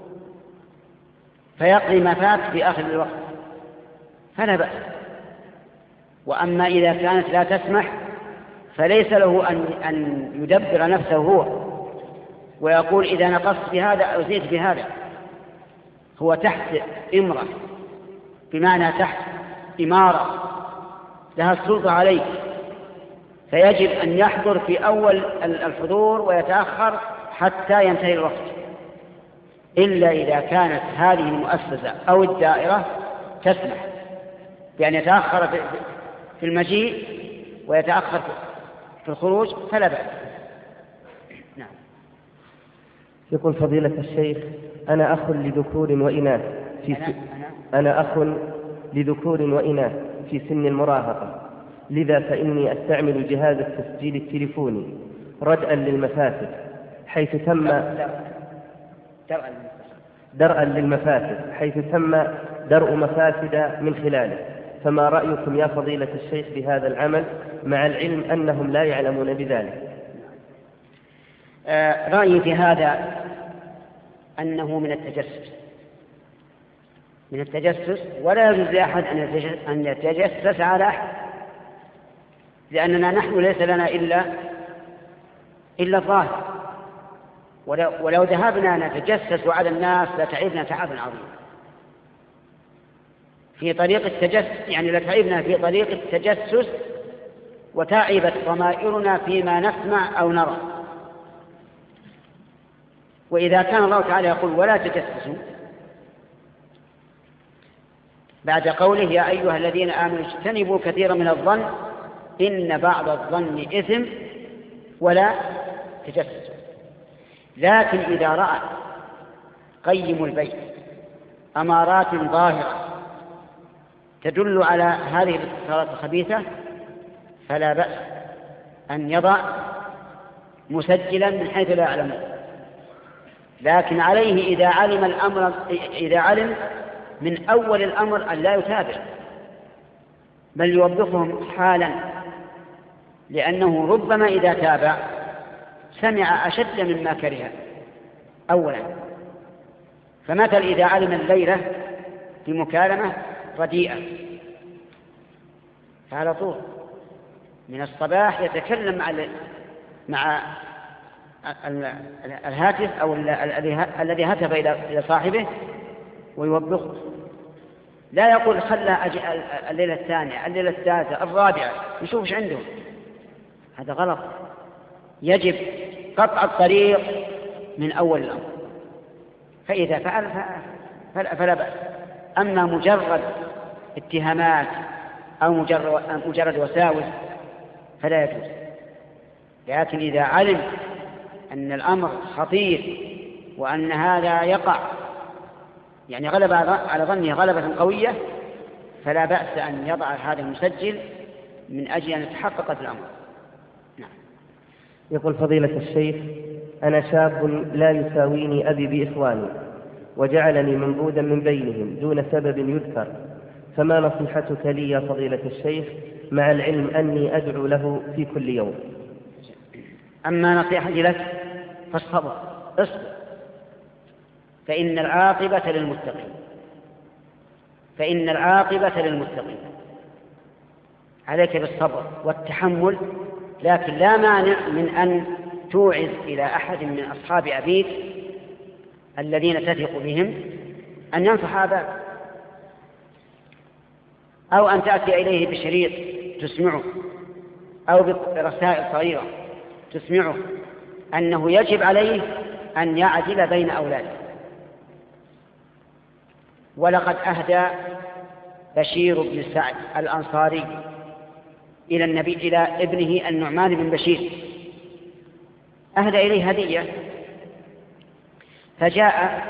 فيقضي ما فات في آخر الوقت فلا بأس. وأما إذا كانت لا تسمح فليس له أن أن يدبر نفسه هو ويقول إذا نقصت بهذا أو زدت بهذا. هو تحت إمرة، بمعنى تحت إمارة لها السلطة عليه، فيجب أن يحضر في أول الحضور ويتأخر حتى ينتهي الوقت، إلا إذا كانت هذه المؤسسة أو الدائرة تسمح بأن يتأخر في المجيء ويتأخر في الخروج فلا بأس. نعم. يقول فضيلة الشيخ: أنا أخ لذكور وإناث في أنا, س... أنا, أنا أخ لذكور وإناث في سن المراهقة، لذا فإني أستعمل جهاز التسجيل التليفوني ردءا للمفاسد، حيث تم درءا للمفاسد حيث تم درء مفاسد من خلاله، فما رأيكم يا فضيلة الشيخ بهذا العمل مع العلم أنهم لا يعلمون بذلك؟ آه رأيي في هذا أنه من التجسس من التجسس ولا يجوز لأحد أن يتجسس على أحد، لأننا نحن ليس لنا إلا إلا الظاهر، ولو, ولو ذهبنا نتجسس على الناس لتعبنا تعبا عظيما في طريق التجسس، يعني لتعبنا في طريق التجسس وتعبت ضمائرنا فيما نسمع أو نرى. وإذا كان الله تعالى يقول ولا تجسسوا بعد قوله يا أيها الذين آمنوا اجتنبوا كثيرا من الظن إن بعض الظن إثم ولا تجسسوا، لكن إذا رأى قيم البيت أمارات ظاهرة تدل على هذه الاتصالات الخبيثة فلا بأس أن يضع مسجلا من حيث لا يعلمون، لكن عليه إذا علم الأمر إذا علم من أول الأمر أن لا يتابع بل يوبخهم حالا، لأنه ربما إذا تابع سمع أشد مما كره أولا. فمثل إذا علم الليلة بمكالمة رديئة فعلى طول من الصباح يتكلم مع مع الهاتف أو الذي هتف إلى صاحبه ويوبخه، لا يقول خلى أجي الليلة الثانية الليلة الثالثة الرابعة يشوف ايش عندهم. هذا غلط، يجب قطع الطريق من أول الأمر، فإذا فعل فلا بأس. أما مجرد اتهامات أو مجرد, مجرد وساوس فلا يجوز، لكن إذا علم أن الأمر خطير وأن هذا يقع يعني غلب على ظنه غلبة قوية فلا بأس أن يضع هذا المسجل من أجل أن يتحقق الأمر. نعم. يقول فضيلة الشيخ: أنا شاب لا يساويني أبي بإخواني وجعلني منبوذا من بينهم دون سبب يذكر، فما نصيحتك لي يا فضيلة الشيخ مع العلم أني أدعو له في كل يوم؟ أما نصيحتي لك فاصبر اصبر، فإن العاقبة للمتقين فإن العاقبة للمتقين عليك بالصبر والتحمل، لكن لا مانع من أن توعز إلى أحد من أصحاب أبيك الذين تثق بهم أن ينصح أباك، أو أن تأتي إليه بشريط تسمعه أو برسائل صغيرة تسمعه أنه يجب عليه أن يعدل بين أولاده. ولقد أهدى بشير بن سعد الأنصاري إلى النبي إلى ابنه النعمان بن بشير، أهدى إليه هدية، فجاء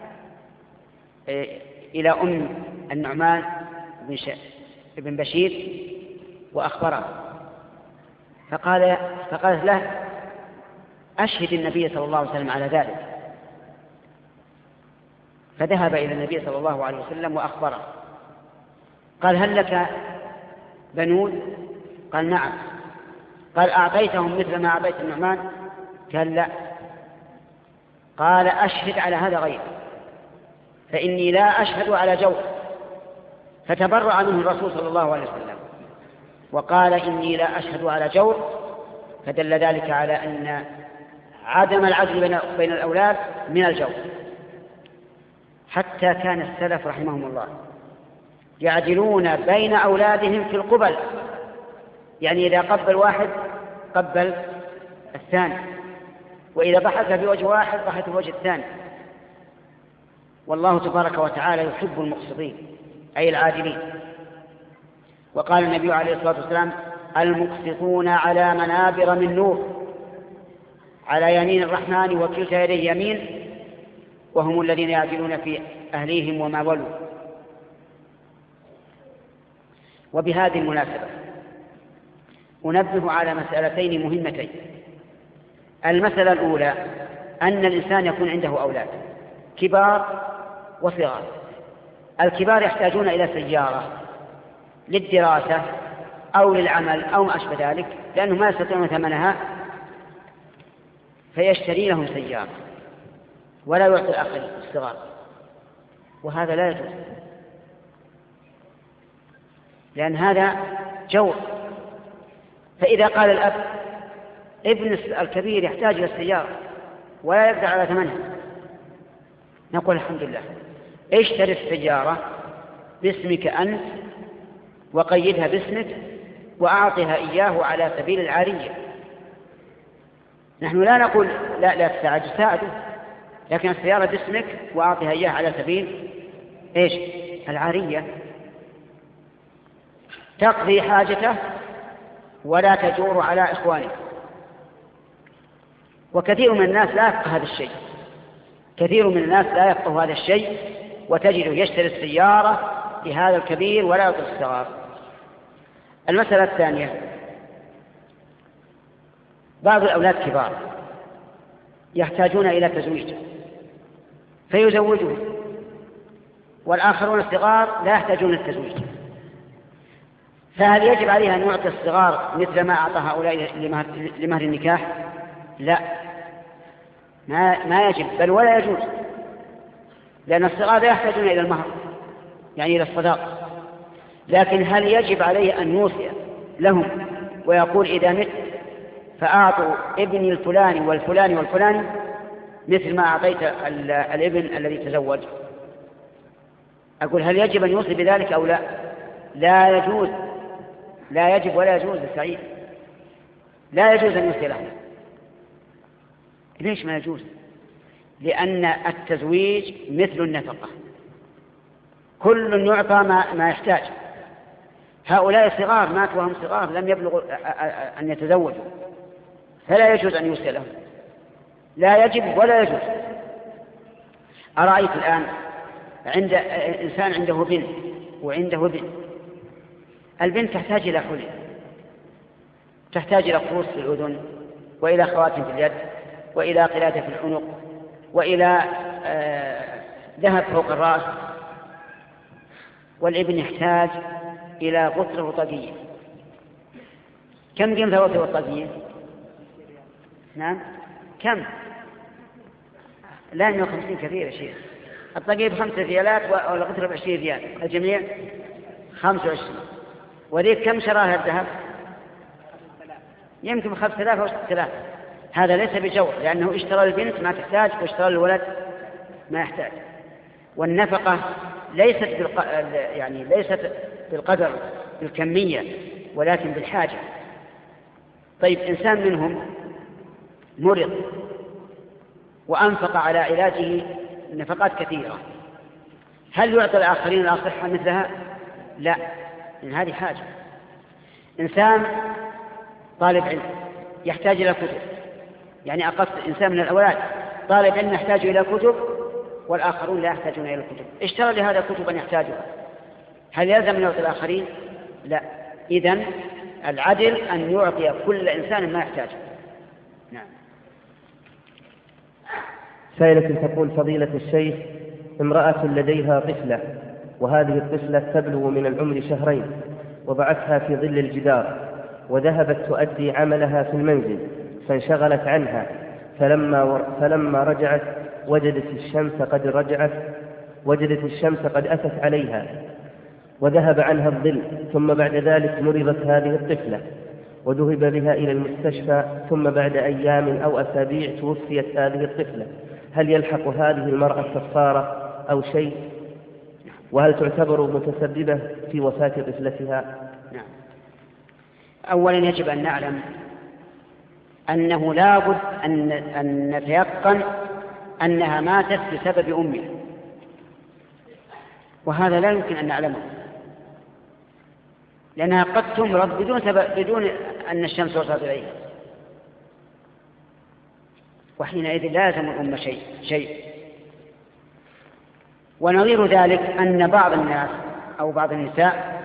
إلى أم النعمان بن بشير وأخبره، فقال فقالت له أشهد النبي صلى الله عليه وسلم على ذلك. فذهب إلى النبي صلى الله عليه وسلم وأخبره، قال هل لك بنون؟ قال نعم. قال أعطيتهم مثل ما أعطيت النعمان؟ قال لا، قال أشهد على هذا غير، فإني لا أشهد على جور. فتبرأ منه الرسول صلى الله عليه وسلم وقال إني لا أشهد على جور، فدل ذلك على أن عدم العدل بين الأولاد من الجور. حتى كان السلف رحمهم الله يعدلون بين أولادهم في القبل، يعني إذا قبل واحد قبل الثاني، وإذا ضحك في وجه واحد ضحك في وجه الثاني. والله تبارك وتعالى يحب المقسطين أي العادلين. وقال النبي عليه الصلاة والسلام: المقسطون على منابر من نور على يمين الرحمن وكلتا يديه يمين، وهم الذين يعدلون في أهليهم وما ولوا. وبهذه المناسبة أنبه على مسألتين مهمتين. المسألة الأولى أن الإنسان يكون عنده أولاد كبار وصغار. الكبار يحتاجون إلى سيارة للدراسة أو للعمل أو ما أشبه ذلك، لأنهم ما يستطيعون ثمنها، فيشتري لهم سيارة ولا يعطي الآخرين الصغار، وهذا لا يجوز، لأن هذا جور. فإذا قال الأب ابن الكبير يحتاج إلى السيارة ولا يقدر على ثمنها، نقول الحمد لله، اشتري السيارة باسمك أنت وقيدها باسمك وأعطها إياه على سبيل العارية. نحن لا نقول لا لا تساعد، ساعده، لكن السيارة باسمك وأعطها إياه على سبيل إيش؟ العارية، تقضي حاجته ولا تجور على إخوانك. وكثير من الناس لا يفقه هذا الشيء، كثير من الناس لا يفقه هذا الشيء، وتجده يشتري السيارة لهذا الكبير ولا يعطي الصغار. المسألة الثانية: بعض الأولاد كبار يحتاجون إلى تزويج فيزوجهم، والآخرون الصغار لا يحتاجون التزويج، فهل يجب عليه أن يعطي الصغار مثل ما أعطى هؤلاء لمهر النكاح؟ لا، ما, ما يجب، بل ولا يجوز، لأن الصغار لا يحتاجون إلى المهر، يعني إلى الصداق. لكن هل يجب عليه أن يوصي لهم ويقول إذا مت فأعطوا ابني الفلاني والفلاني والفلاني مثل ما أعطيت الابن الذي تزوج؟ أقول هل يجب أن يوصي بذلك أو لا؟ لا يجوز، لا يجب ولا يجوز السعيد، لا يجوز أن يوصي لهم. ليش ما يجوز؟ لأن التزويج مثل النفقة، كل يعطى ما, ما يحتاج. هؤلاء صغار ماتوا وهم صغار لم يبلغوا أن يتزوجوا، فلا يجوز أن يوصي لهم، لا يجب ولا يجوز. أرأيت الآن عند إنسان عنده بنت وعنده ابن، البنت تحتاج إلى حلي، تحتاج إلى قروص في الأذن، وإلى خواتم في اليد، وإلى قلادة في العنق، وإلى ذهب فوق الرأس، والابن يحتاج إلى غسل وطاقية. كم قيمة الغسل والطاقية؟ نعم كم؟ لا، مئة وخمسين كثير يا شيخ. الطاقية بخمسة ريالات والغسل بعشرين ريال، الجميع خمسة وعشرين. وذيك كم شراها الذهب؟ يمكن خمسة آلاف أو ستة آلاف. هذا ليس بجور، لأنه اشترى البنت ما تحتاج واشترى الولد ما يحتاج. والنفقة ليست بالق... يعني ليست بالقدر بالكمية، ولكن بالحاجة. طيب إنسان منهم مرض وأنفق على علاجه نفقات كثيرة، هل يعطي الآخرين الأصحة مثلها؟ لا، لأن هذه حاجة. إنسان طالب علم يحتاج إلى كتب، يعني أقصد إنسان من الأولاد طالب علم يحتاج إلى كتب والآخرون لا يحتاجون إلى الكتب، اشترى لهذا كتبا يحتاجها، هل يلزم أن يعطي الآخرين؟ لا. إذن العدل أن يعطي كل إنسان ما يحتاجه. نعم. سائلة تقول: فضيلة الشيخ، امرأة لديها طفلة، وهذه الطفلة تبلغ من العمر شهرين، وبعثها في ظل الجدار، وذهبت تؤدي عملها في المنزل فانشغلت عنها، فلما, فلما رجعت وجدت الشمس قد رجعت وجدت الشمس قد أتت عليها وذهب عنها الظل، ثم بعد ذلك مرضت هذه الطفلة وذهب بها إلى المستشفى، ثم بعد أيام أو أسابيع توفيت هذه الطفلة، هل يلحق هذه المرأة كفارة أو شيء؟ وهل تعتبر متسببة في وفاة طفلتها؟ نعم. أولا يجب أن نعلم أنه لا بد أن, أن نتيقن أنها ماتت بسبب أمها، وهذا لا يمكن أن نعلمه، لأنها قد تمرض بدون, سبب بدون أن الشمس وصلت إليها، وحينئذ لا يلزم الأم شيء شيء ونظير ذلك أن بعض الناس أو بعض النساء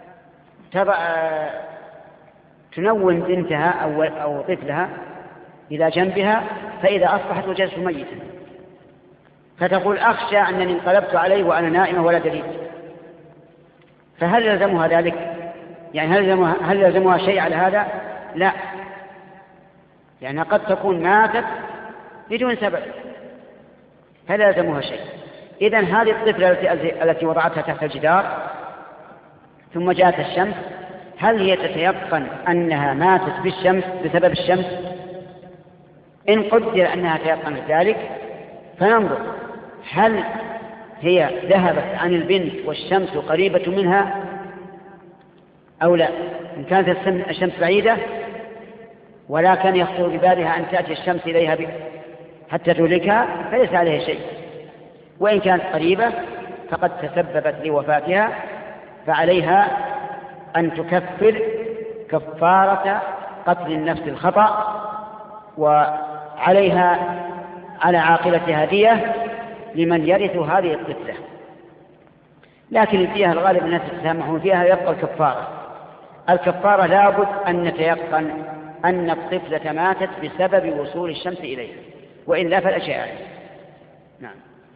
تنوم بنتها أو, أو طفلها إلى جنبها، فإذا أصبحت وجدت ميتا فتقول أخشى أنني انقلبت عليه وأنا نائمة ولا دليل. فهل يلزمها ذلك؟ يعني هل يلزمها, هل يلزمها شيء على هذا؟ لا، يعني قد تكون ماتت بدون سبب فلا يلزمها شيء. إذن هذه الطفلة التي, التي وضعتها تحت الجدار ثم جاءت الشمس، هل هي تتيقن أنها ماتت بالشمس بسبب الشمس؟ إن قدر أنها تيقنت ذلك فننظر هل هي ذهبت عن البنت والشمس قريبة منها أو لا. إن كانت الشمس بعيدة ولا كان يخطر ببالها أن تأتي الشمس إليها حتى تهلكها فليس عليها شيء، وإن كانت قريبة فقد تسببت لوفاتها فعليها أن تكفر كفارة قتل النفس الخطأ، وعليها على عاقلتها دية لمن يرث هذه الطفلة، لكن الدية الغالب الناس يتسامحون فيها يبقى الكفارة. الكفارة لابد أن نتيقن أن الطفلة ماتت بسبب وصول الشمس إليها، وإلا فلا شيء عليه. نعم.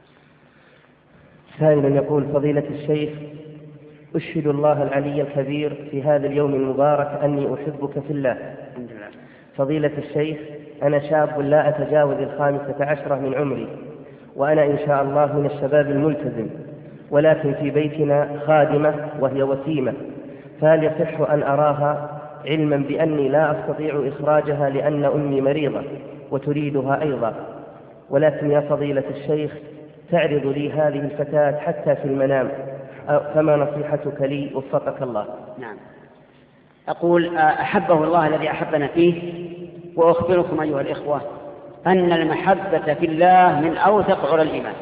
سائل يقول: فضيلة الشيخ، أشهد الله العلي الكبير في هذا اليوم المبارك أني أحبك في الله. فضيلة الشيخ، أنا شاب لا أتجاوز الخامسة عشرة من عمري، وأنا إن شاء الله من الشباب الملتزم، ولكن في بيتنا خادمة وهي وسيمة، فهل يصح أن أراها علما بأني لا أستطيع إخراجها لأن أمي مريضة وتريدها أيضا، ولكن يا فضيلة الشيخ تعرض لي هذه الفتاة حتى في المنام، فما نصيحتك لي وفقك الله؟ نعم. أقول: أحبه الله الذي أحبنا فيه، وأخبركم أيها الإخوة أن المحبة في الله من أوثق عرى الإيمان.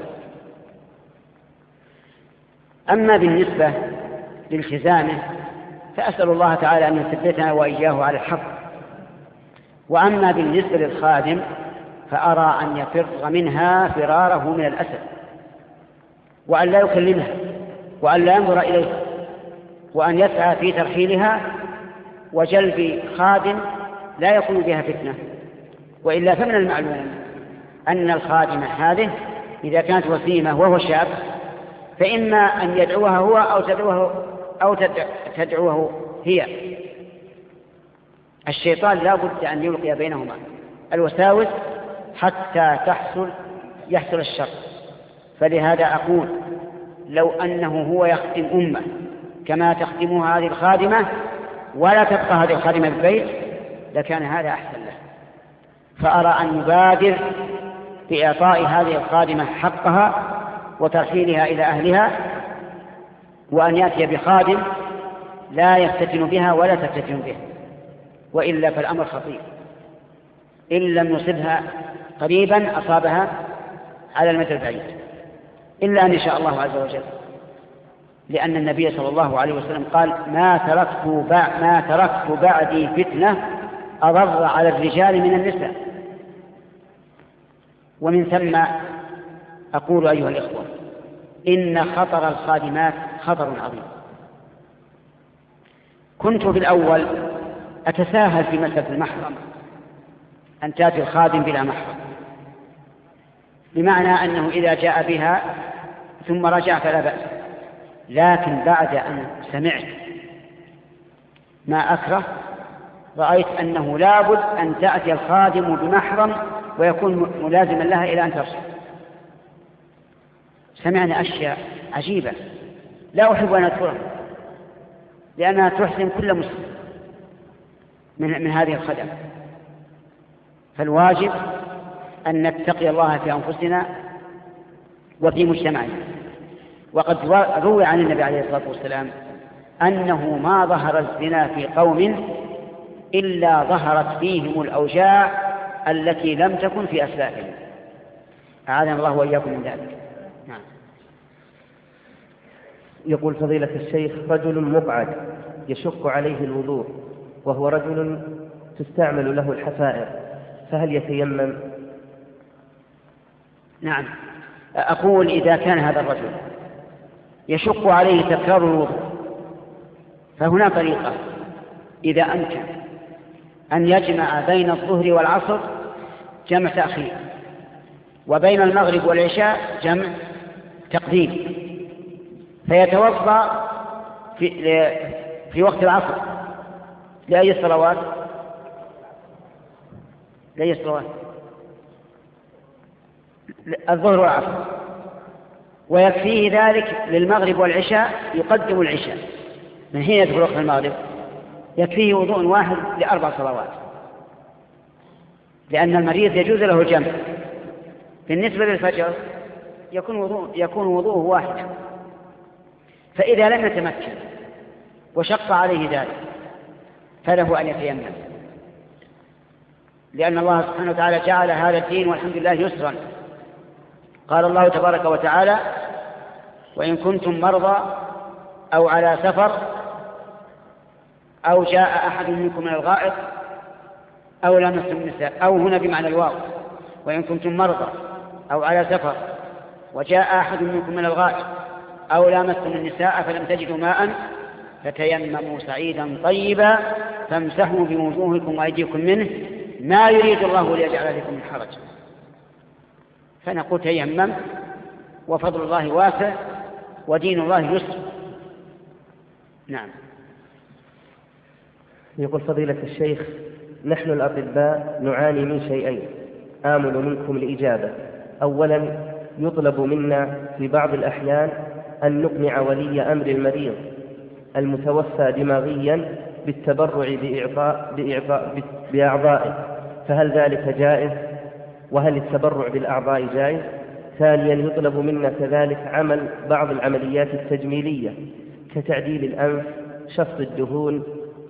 أما بالنسبة لالتزامه فأسأل الله تعالى أن يثبتنا وإياه على الحق، وأما بالنسبة للخادم فأرى أن يفر منها فراره من الأسد، وأن لا يكلمها، وأن لا ينظر إليها، وأن يسعى في ترحيلها وجلب خادم لا يكون بها فتنة. وإلا فمن المعلوم أن الخادمة هذه إذا كانت وسيمة وهو شاب فإما أن يدعوها هو أو تدعوه, أو تدعوه هي. الشيطان لا بد أن يلقي بينهما الوساوس حتى تحصل يحصل الشر. فلهذا أقول: لو أنه هو يخدم أمه كما تخدمها هذه الخادمة ولا تبقى هذه الخادمة بالبيت لكان هذا أحسن له. فأرى أن يبادر بإعطاء هذه الخادمة حقها وترحيلها إلى أهلها، وأن يأتي بخادم لا يفتتن بها ولا تفتتن به، وإلا فالأمر خطير. إن لم يصبها قريبا أصابها على المدى البعيد، إلا أن يشاء الله عز وجل، لأن النبي صلى الله عليه وسلم قال: ما تركت ما تركت بعدي فتنة أضر على الرجال من النساء. ومن ثم أقول أيها الإخوة إن خطر الخادمات خطر عظيم. كنت في الأول أتساهل في مسألة المحرم، أن تأتي الخادم بلا محرم، بمعنى أنه إذا جاء بها ثم رجع فلا بأس. لكن بعد أن سمعت ما أكره رأيت أنه لابد أن تأتي الخادم بمحرم ويكون ملازما لها إلى أن ترسل. سمعنا أشياء عجيبة لا أحب أن أذكرها لأنها تحزن كل مسلم من, من هذه الخدم. فالواجب أن نتقي الله في أنفسنا وفي مجتمعنا. وقد روي عن النبي عليه الصلاة والسلام أنه ما ظهر الزنا في قوم إلا ظهرت فيهم الأوجاع التي لم تكن في أسلافهم. أعاذنا الله وإياكم من ذلك. نعم. يقول فضيلة الشيخ: رجل مقعد يشق عليه الوضوء وهو رجل تستعمل له الحفائر، فهل يتيمم؟ نعم. أقول إذا كان هذا الرجل يشق عليه تكرار الوضوء فهنا طريقة: إذا أمكن أن يجمع بين الظهر والعصر جمع تأخير، وبين المغرب والعشاء جمع تقديم، فيتوضأ في, في وقت العصر لأي الصلوات لأي الصلوات الظهر والعصر، ويكفيه ذلك للمغرب والعشاء يقدم العشاء من حين يدخل وقت المغرب، يكفيه وضوء واحد لأربع صلوات، لأن المريض يجوز له الجمع. بالنسبة للفجر يكون وضوء يكون وضوءه واحد، فإذا لم يتمكن وشق عليه ذلك فله أن يتيمم، لأن الله سبحانه وتعالى جعل هذا الدين والحمد لله يسرا. قال الله تبارك وتعالى: وإن كنتم مرضى أو على سفر أو جاء أحد منكم من الغائط أو لمستم النساء، أو هنا بمعنى الواو، وإن كنتم مرضى أو على سفر وجاء أحد منكم من الغائط أو لامستم النساء فلم تجدوا ماء فتيمموا سعيدا طيبا فامسحوا بوجوهكم وأيديكم منه ما يريد الله ليجعل لكم من حرج. فنقول تيمم، وفضل الله واسع ودين الله يسر. نعم. يقول فضيلة الشيخ: نحن الأطباء نعاني من شيئين آمل منكم الإجابة. أولا، يطلب منا في بعض الأحيان أن نقنع ولي أمر المريض المتوفى دماغيا بالتبرع بإعطاء بإعطاء بأعضائه، فهل ذلك جائز؟ وهل التبرع بالأعضاء جائز؟ ثانيا، يطلب منا كذلك عمل بعض العمليات التجميلية كتعديل الأنف، شفط الدهون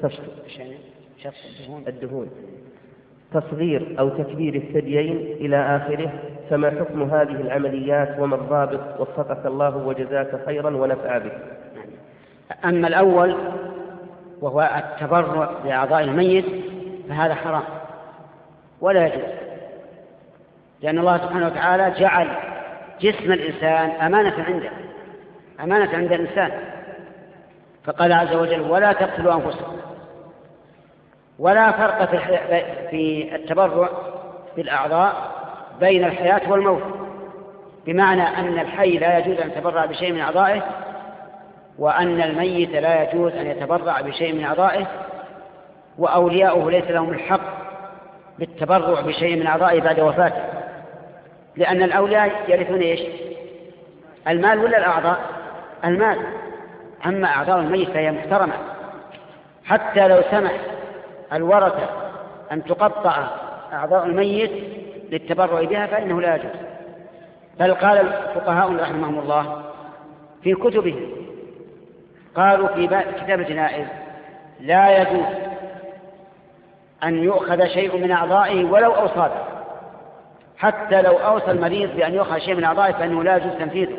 الدهون تصغير أو تكبير الثديين إلى آخره، فما حكم هذه العمليات وما الضابط؟ وفقك الله وجزاك خيرا ونفع بك. أما الأول وهو التبرع بأعضاء الميت فهذا حرام ولا يجوز، لأن الله سبحانه وتعالى جعل جسم الإنسان أمانة عنده أمانة عند الإنسان، فقال عز وجل: ولا تقتلوا أنفسكم. ولا فرق في التبرع بالأعضاء بين الحياة والموت، بمعنى أن الحي لا يجوز أن يتبرع بشيء من أعضائه، وأن الميت لا يجوز أن يتبرع بشيء من أعضائه، وأولياؤه ليس لهم الحق بالتبرع بشيء من أعضائه بعد وفاته، لأن الأولياء يرثون إيش؟ المال ولا الأعضاء؟ المال. أما أعضاء الميت فهي محترمة، حتى لو سمح الورثة أن تقطع أعضاء الميت للتبرع بها فإنه لا يجوز. بل قال الفقهاء رحمهم الله في كتبهم، قالوا في كتاب الجنائز: لا يجوز أن يؤخذ شيء من أعضائه ولو أوصى، حتى لو أوصى المريض بأن يؤخذ شيء من أعضائه فإنه لا يجوز تنفيذه،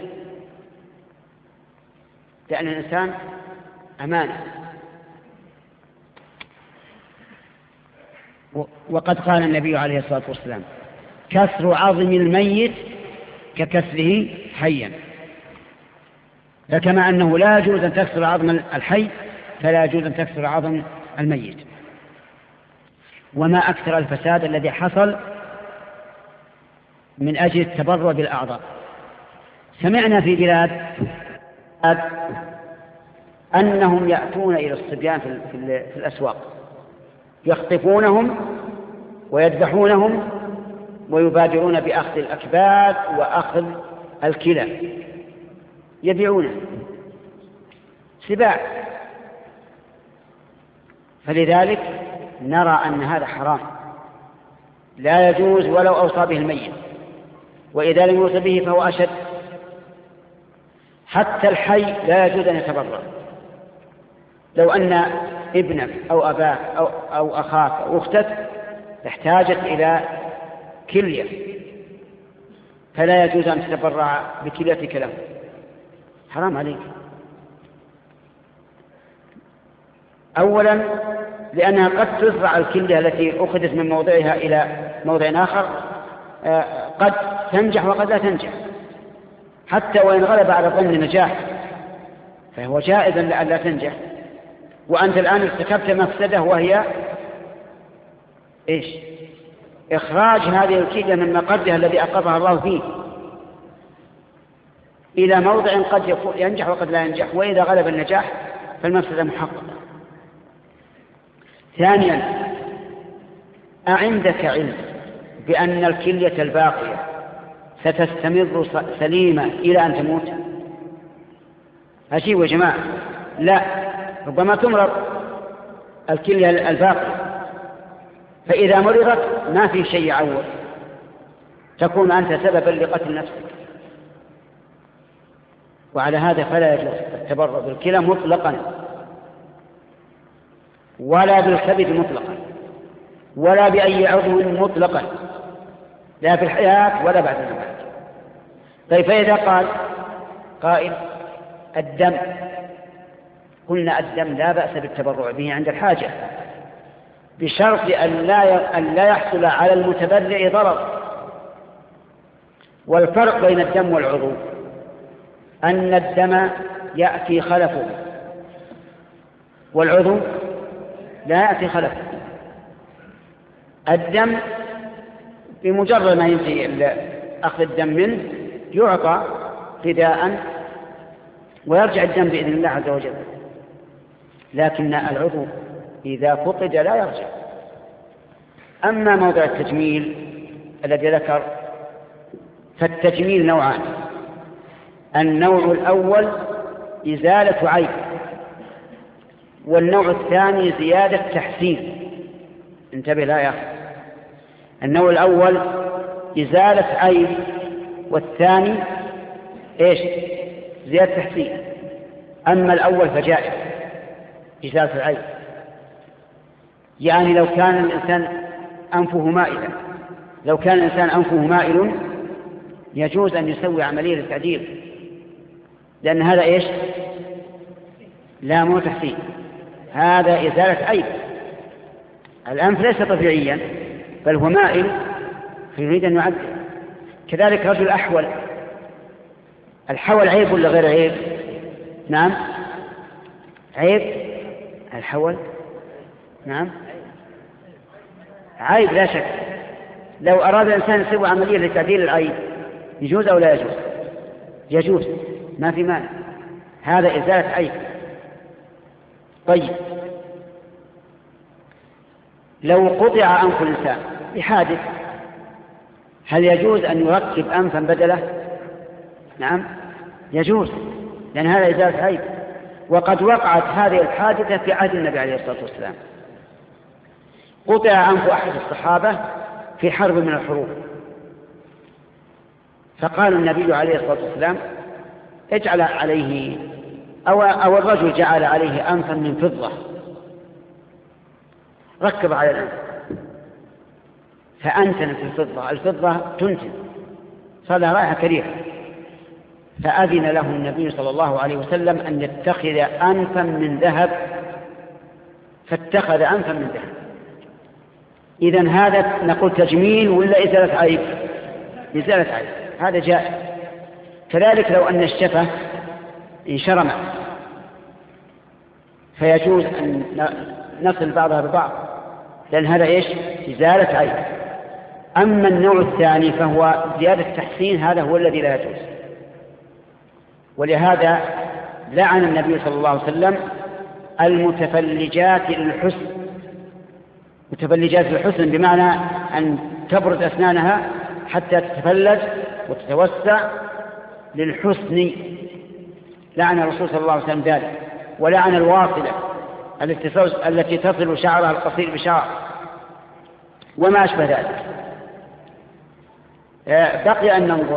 لأن الإنسان أمانة. وقد قال النبي عليه الصلاة والسلام: كسر عظم الميت ككسره حيا. فكما أنه لا يجوز أن تكسر عظم الحي فلا يجوز أن تكسر عظم الميت. وما أكثر الفساد الذي حصل من أجل التبرع بالأعضاء. سمعنا في بلاد أنهم يأتون إلى الصبيان في الأسواق يخطفونهم ويذبحونهم ويبادرون بأخذ الأكباد وأخذ الكلى يبيعونه سباع. فلذلك نرى أن هذا حرام لا يجوز ولو أوصى به الميت، وإذا لم يوصى به فهو أشد. حتى الحي لا يجوز أن يتبرع. لو أن ابنك أو أباك أو, أو أخاك أو أختك احتاجت إلى كلية فلا يجوز أن تتبرع بكليتك له، حرام عليك. أولا لأنها قد تزرع الكلية التي أخذت من موضعها إلى موضع آخر، قد تنجح وقد لا تنجح، حتى وإن غلب على ظن النجاح فهو جائز لأن لا تنجح. وأنت الآن ارتكبت مفسدة وهي إيش؟ إخراج هذه الكلية من مقرها الذي أقرها الله فيه إلى موضع قد ينجح وقد لا ينجح، وإذا غلب النجاح فالمفسدة محققة. ثانيا أعندك علم بأن الكلية الباقية ستستمر سليمة إلى أن تموت؟ أجيب يا جماعة، لا، ربما تمرض الكلية الباقية، فإذا مرضت ما في شيء يعوض، تكون أنت سببا لقتل نفسك. وعلى هذا فلا يجوز التبرع بالكلى مطلقا، ولا بالكبد مطلقا، ولا بأي عضو مطلقا، لا في الحياة ولا بعد الممات. طيب فإذا قال قائل الدم، قلنا الدم لا بأس بالتبرع به عند الحاجة بشرط أن لا أن لا يحصل على المتبرع ضرر. والفرق بين الدم والعضو أن الدم يأتي خلفه والعضو لا يأتي خلفه. الدم بمجرد ما ينتهي أخذ الدم منه يعطى فداء ويرجع الدم بإذن الله عز وجل، لكن العضو إذا فقد لا يرجع. أما موضع التجميل الذي ذكر فالتجميل نوعان: النوع الأول إزالة عيب، والنوع الثاني زيادة تحسين. انتبه لا يا أخي، النوع الأول إزالة عيب، والثاني إيش؟ زيادة تحسين. أما الأول فجائز إزالة العيب، يعني لو كان الإنسان أنفه مائلا لو كان الإنسان أنفه مائل يجوز أن يسوي عملية التعديل، لأن هذا إيش؟ لا مو تحسين، هذا إزالة عيب. الأنف ليس طبيعيا بل هو مائل فيريد أن يعدل. كذلك رجل أحول، الحول عيب ولا غير عيب؟ نعم عيب الحول، نعم عيب لا شك. لو أراد الإنسان يسوي عملية لتعديل العيب يجوز أو لا يجوز؟ يجوز، ما في مانع، هذا إزالة عيب. طيب لو قطع أنف الإنسان بحادث هل يجوز أن يركب أنفا بدله؟ نعم يجوز، لأن هذا إزالة عيب. وقد وقعت هذه الحادثة في عهد النبي عليه الصلاة والسلام، قطع أنف أحد الصحابة في حرب من الحروب، فقال النبي عليه الصلاة والسلام اجعل عليه أو, أو الرجل جعل عليه أنفا من فضة ركب على الأنف فأنتن في الفضة، الفضة تنتن صار لها رائحة كريهة، فأذن له النبي صلى الله عليه وسلم أن يتخذ أنفا من ذهب، فاتخذ أنفا من ذهب. إذن هذا نقول تجميل ولا إزالة عيب؟ إزالة عيب، هذا جائز. كذلك لو أن الشفة انشرمت فيجوز أن نصل بعضها ببعض، لأن هذا إيش؟ إزالة عيب. أما النوع الثاني فهو زيادة تحسين، هذا هو الذي لا يجوز. ولهذا لعن النبي صلى الله عليه وسلم المتفلجات للحسن. متفلجات للحسن بمعنى أن تبرز أسنانها حتى تتفلج وتتوسع للحسن. لعن الرسول صلى الله عليه وسلم ذلك، ولعن الواصلة التي تصل شعرها القصير بشعر وما أشبه ذلك. بقي أن ننظر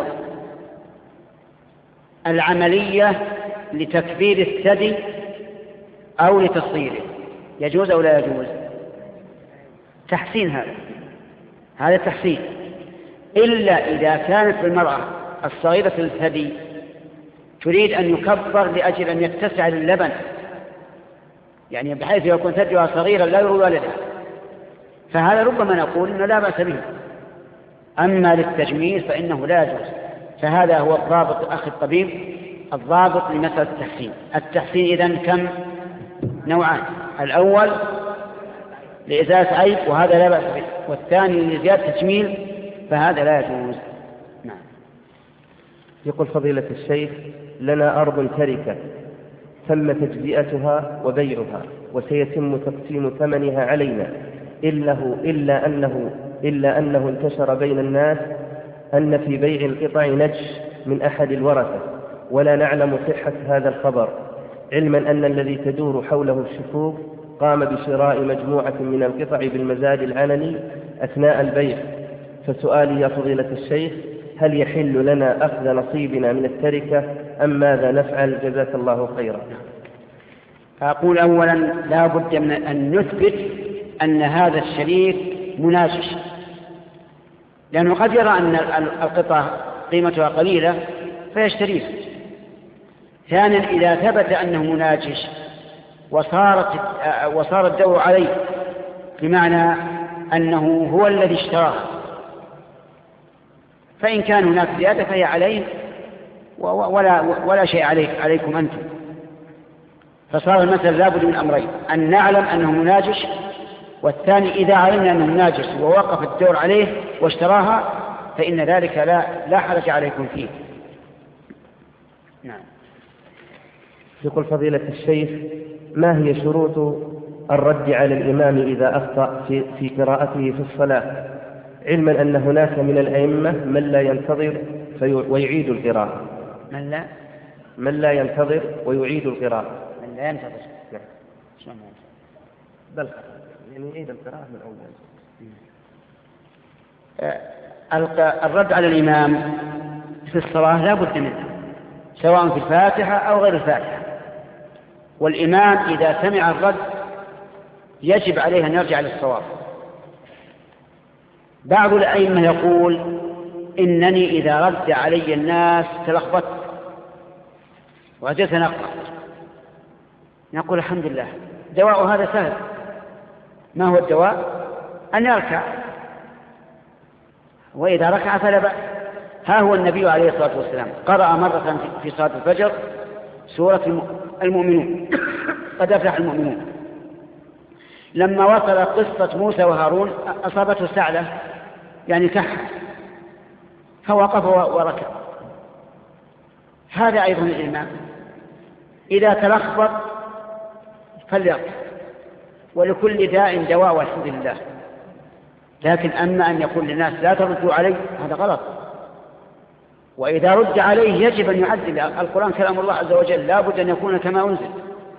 العملية لتكبير الثدي أو لتصغيره، يجوز أو لا يجوز؟ تحسين، هذا هذا تحسين، إلا إذا كانت المرأة الصغيرة الثدي تريد أن يكبر لأجل أن يتسع للبن، يعني بحيث يكون ثديها صغيرا لا يروي والدها، فهذا ربما نقول إنه لا بأس به. أما للتجميل فإنه لا يجوز. فهذا هو الضابط أخي الطبيب، الضابط لمسألة التحسين. التحسين إذن كم نوعان: الأول لإزالة عيب وهذا لا بأس به، والثاني لزيادة تجميل فهذا لا يجوز. نعم. يقول فضيلة الشيخ: لنا أرض تركة تم تجزئتها وبيعها وسيتم تقسيم ثمنها علينا، إلا, إلا, أنه إلا أنه انتشر بين الناس أن في بيع القطع نجش من أحد الورثة، ولا نعلم صحة هذا الخبر، علما أن الذي تدور حوله الشكوك قام بشراء مجموعة من القطع بالمزاد العلني أثناء البيع. فسؤالي يا فضيلة الشيخ: هل يحل لنا أخذ نصيبنا من التركة أم ماذا نفعل؟ جزاك الله خيرا. أقول أولا لا بد من أن نثبت أن هذا الشريك مناجش، لأنه قد يرى أن القطعة قيمتها قليلة فيشتريها. ثانيا إذا ثبت أنه مناجش وصارت وصار الدور عليه، بمعنى أنه هو الذي اشتراها، فإن كان هناك زيادة فهي عليه ولا, ولا شيء عليك عليكم أنتم. فصار المثل لابد من أمرين: أن نعلم أنه مناجش، والثاني إذا علمنا أنه مناجش ووقف الدور عليه واشتراها فإن ذلك لا, لا حرج عليكم فيه. نعم. يقول فضيلة الشيخ: ما هي شروط الرد على الإمام إذا أخطأ في, في قراءته في الصلاة، علما أن هناك من الأئمة من لا ينتظر ويعيد القراءة؟ من لا من لا ينتظر ويعيد القراءة. من لا ينتظر نعم. بل يعني يعيد القراءة من أول. الرد على الإمام في الصلاة لا بد منه، سواء في الفاتحة أو غير الفاتحة. والإمام إذا سمع الرد يجب عليه أن يرجع للصواب. بعض الأئمة يقول: إنني إذا رد علي الناس تلخبطت وأجلت نقرأ. نقول: الحمد لله، دواء هذا سهل. ما هو الدواء؟ أن يركع، وإذا ركع فلا بأس. ها هو النبي عليه الصلاة والسلام قرأ مرة في صلاة الفجر سورة المؤمنون قد أفلح المؤمنون. لما وصل قصة موسى وهارون أصابته سعلة، يعني كحة، فوقف وركع. هذا أيضا الإمام إذا تلخبط فليركع، ولكل داء دواء والحمد لله. لكن أما أن يقول للناس لا تردوا عليه هذا غلط. وإذا رد عليه يجب أن يعدل. القرآن كلام الله عز وجل لا بد أن يكون كما أنزل.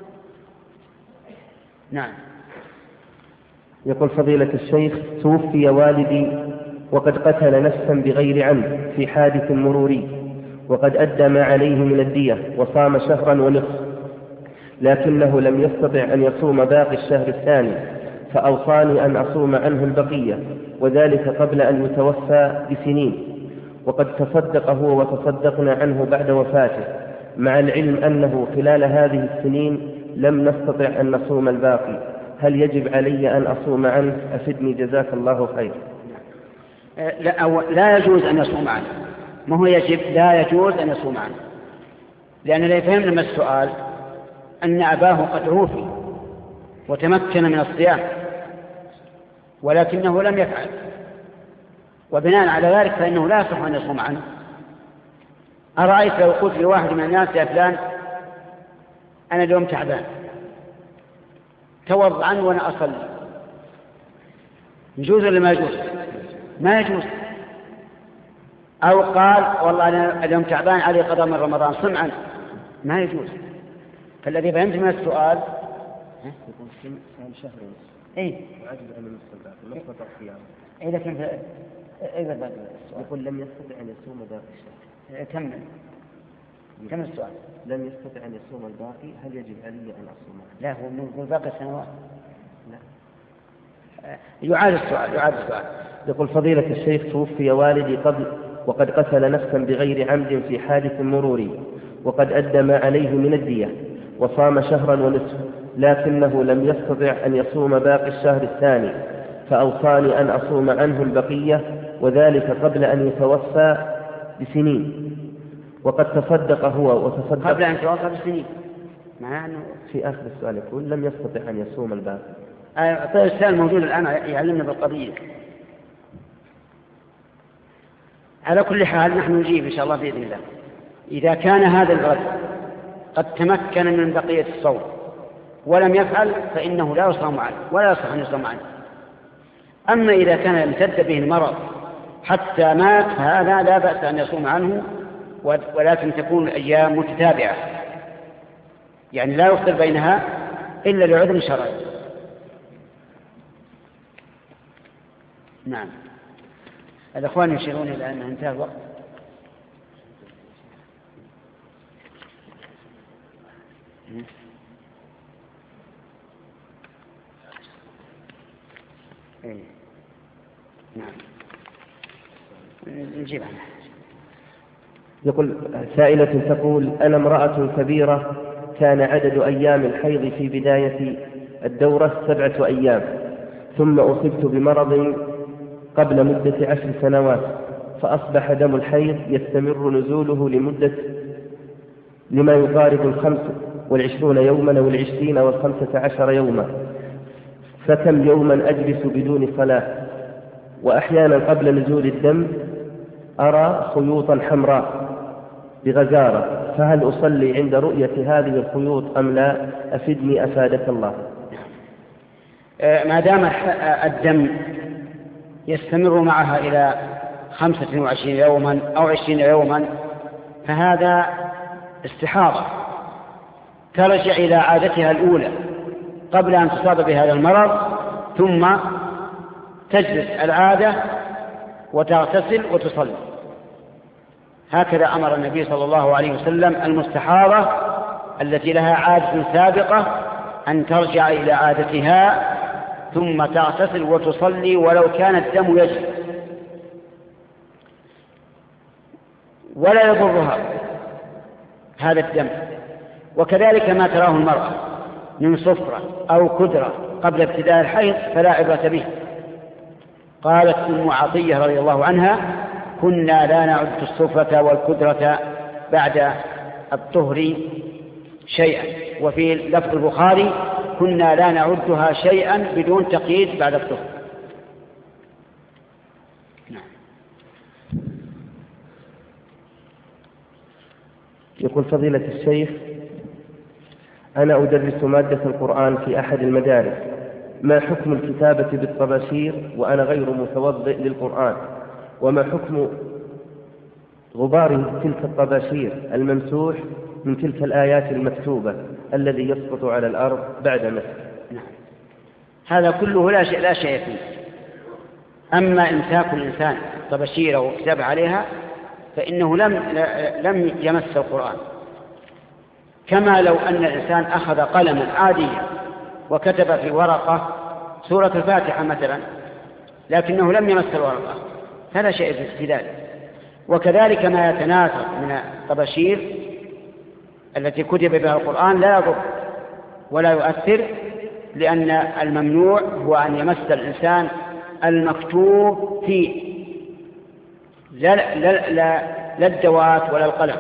نعم. يقول فضيلة الشيخ: توفي والدي وقد قتل نفسا بغير عمد في حادث مروري، وقد أدى ما عليه من الدية وصام شهرا ونصف، لكنه لم يستطع أن يصوم باقي الشهر الثاني، فأوصاني أن أصوم عنه البقية، وذلك قبل أن يتوفى بسنين، وقد تصدق هو وتصدقنا عنه بعد وفاته، مع العلم أنه خلال هذه السنين لم نستطع أن نصوم الباقي. هل يجب علي أن أصوم عنه؟ أفدني جزاك الله خير. لا, لا يجوز أن يصوم عنه. ما هو يجب؟ لا يجوز أن يصوم عنه، لأن لا يفهم لما السؤال أن أباه قد عوفي وتمكن من الصيام ولكنه لم يفعل، وبناء على ذلك فإنه لا يصح أن يصوم عنه. أرأيت لو قلت لواحد من الناس: يا فلان أنا اليوم تعبان، توضأ عنه وأنا أصلي، يجوز ولا ما يجوز؟ ما يجوز. أو قال والله أنا اليوم تعبان علي قضاء من رمضان سمعا، ما يجوز. فالذي فهمت من السؤال يقول صيام شهر ونصف إيه وعجز عن النصف الباقي ما استطاع صيامه. إيه لكن إذا بعد يقول لم يستطع أن يصوم باقي الشهر. كمل كم السؤال؟ لم يستطع أن يصوم الباقي، هل يجب علي أن أصوم؟ لا، هو من باقي السنوات. لا. يعاد السؤال يعاد السؤال. يقول فضيلة الشيخ توفي والدي قبل وقد قتل نفسا بغير عمد في حادث مروري، وقد أدى ما عليه من الدية وصام شهرا ونصف، لكنه لم يستطع أن يصوم باقي الشهر الثاني، فأوصاني أن أصوم عنه البقية، وذلك قبل أن يتوفى بسنين، وقد تصدق هو وتصدق قبل أن يتوفى بسنين، معناه أنه في آخر السؤال يقول لم يستطع أن يصوم الباقي. طيب السؤال موجود الآن يعلمنا بالقضية. على كل حال نحن نجيب إن شاء الله بإذن الله. إذا كان هذا الرجل قد تمكن من بقية الصوم ولم يفعل فإنه لا يصوم عنه ولا يصح أن يصوم عنه. أما إذا كان امتد به المرض حتى مات فهذا لا بأس أن يصوم عنه، ولكن تكون الأيام متتابعة، يعني لا يفطر بينها إلا لعذر شرعي. نعم. الأخوان يشيرون إلى أن انتهى الوقت. إيه. نعم. نجيب عنها. يقول سائلة تقول أنا امرأة كبيرة كان عدد أيام الحيض في بداية الدورة سبعة أيام، ثم أصبت بمرض قبل مدة عشر سنوات، فأصبح دم الحيض يستمر نزوله لمدة لما يقارب الخمس والعشرون يوما والعشرين والخمسة عشر يوما، فكم يوما أجلس بدون صلاة، وأحيانا قبل نزول الدم أرى خيوطا حمراء بغزارة، فهل أصلي عند رؤية هذه الخيوط أم لا؟ أفدني أفادك الله. ما دام الدم يستمر معها إلى خمسة وعشرين يوما أو عشرين يوما فهذا استحاضة، ترجع إلى عادتها الأولى قبل أن تصاب بهذا المرض، ثم تجلس العادة وتغتسل وتصلي. هكذا أمر النبي صلى الله عليه وسلم المستحاضة التي لها عادة سابقة أن ترجع إلى عادتها ثم تغتسل وتصلي ولو كان الدم يجري، ولا يضرها هذا الدم. وكذلك ما تراه المرأة من صفرة أو كدرة قبل ابتداء الحيض فلا عبرة به. قالت أم عطية رضي الله عنها كنا لا نعد الصفرة والكدرة بعد الطهر شيئا، وفي لفظ البخاري كنا لا نعدها شيئا بدون تقييد بعد الطهر. يقول فضيلة الشيخ أنا أدرس مادة القرآن في أحد المدارس، ما حكم الكتابة بالطباشير وأنا غير متوضئ للقرآن؟ وما حكم غبار تلك الطباشير الممسوح من تلك الآيات المكتوبة الذي يسقط على الأرض بعد مسح؟ هذا كله لا شيء لا شيء فيه. أما إمساك الإنسان طباشيره وكتاب عليها فإنه لم لم يمس القرآن، كما لو أن الإنسان أخذ قلما عاديا وكتب في ورقة سورة الفاتحة مثلا لكنه لم يمس الورقة، فلا شيء في ذلك. وكذلك ما يتناثر من الطباشير التي كتب بها القرآن لا يضر ولا يؤثر، لأن الممنوع هو أن يمس الإنسان المكتوب فيه، لا, لا, لا, لا الدوات ولا القلم.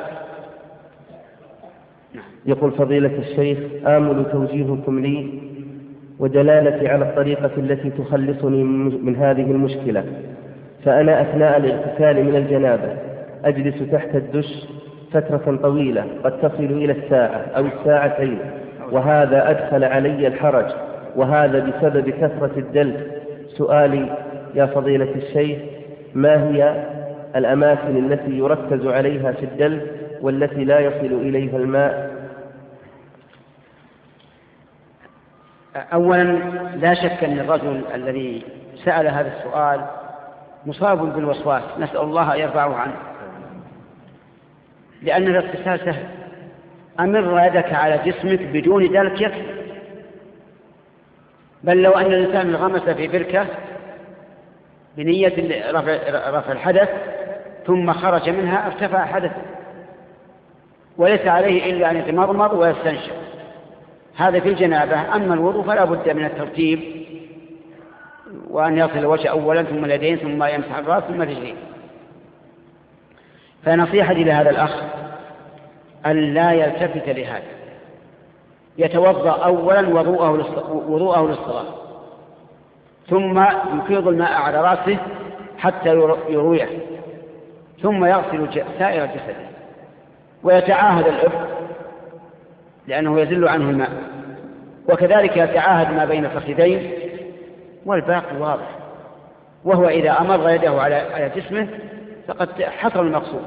يقول فضيلة الشيخ آمل توجيهكم لي ودلالتي على الطريقة التي تخلصني من هذه المشكلة. فأنا أثناء الاغتسال من الجنابة أجلس تحت الدش فترة طويلة قد تصل إلى الساعة أو الساعتين، وهذا أدخل علي الحرج، وهذا بسبب كثرة الدلك. سؤالي يا فضيلة الشيخ ما هي الأماكن التي يركز عليها في الدلو والتي لا يصل إليها الماء؟ أولا لا شك أن الرجل الذي سأل هذا السؤال مصاب بالوسواس، نسأل الله أن يرفعه عنه، لأن الاغتسال سهل. أمر يدك على جسمك بدون دلك يكفي، بل لو أن الإنسان انغمس في بركة بنية رفع الحدث ثم خرج منها ارتفع حدثه، وليس عليه إلا أن يتمضمض ويستنشق، هذا في الجنابة. أما الوضوء فلا بد من الترتيب، وأن يصل الوجه أولا ثم اليدين ثم يمسح الرأس ثم الرجلين. فنصيحتي لهذا الأخ أن لا يلتفت لهذا، يتوضأ أولا وضوءه للصلاة، ثم يفيض الماء على رأسه حتى يرويه، ثم يغسل سائر الجسد ويتعاهد الإفق لأنه يزل عنه الماء، وكذلك يتعاهد ما بين الفخذين، والباقي واضح. وهو إذا أمر يده على جسمه فقد حصل المقصود.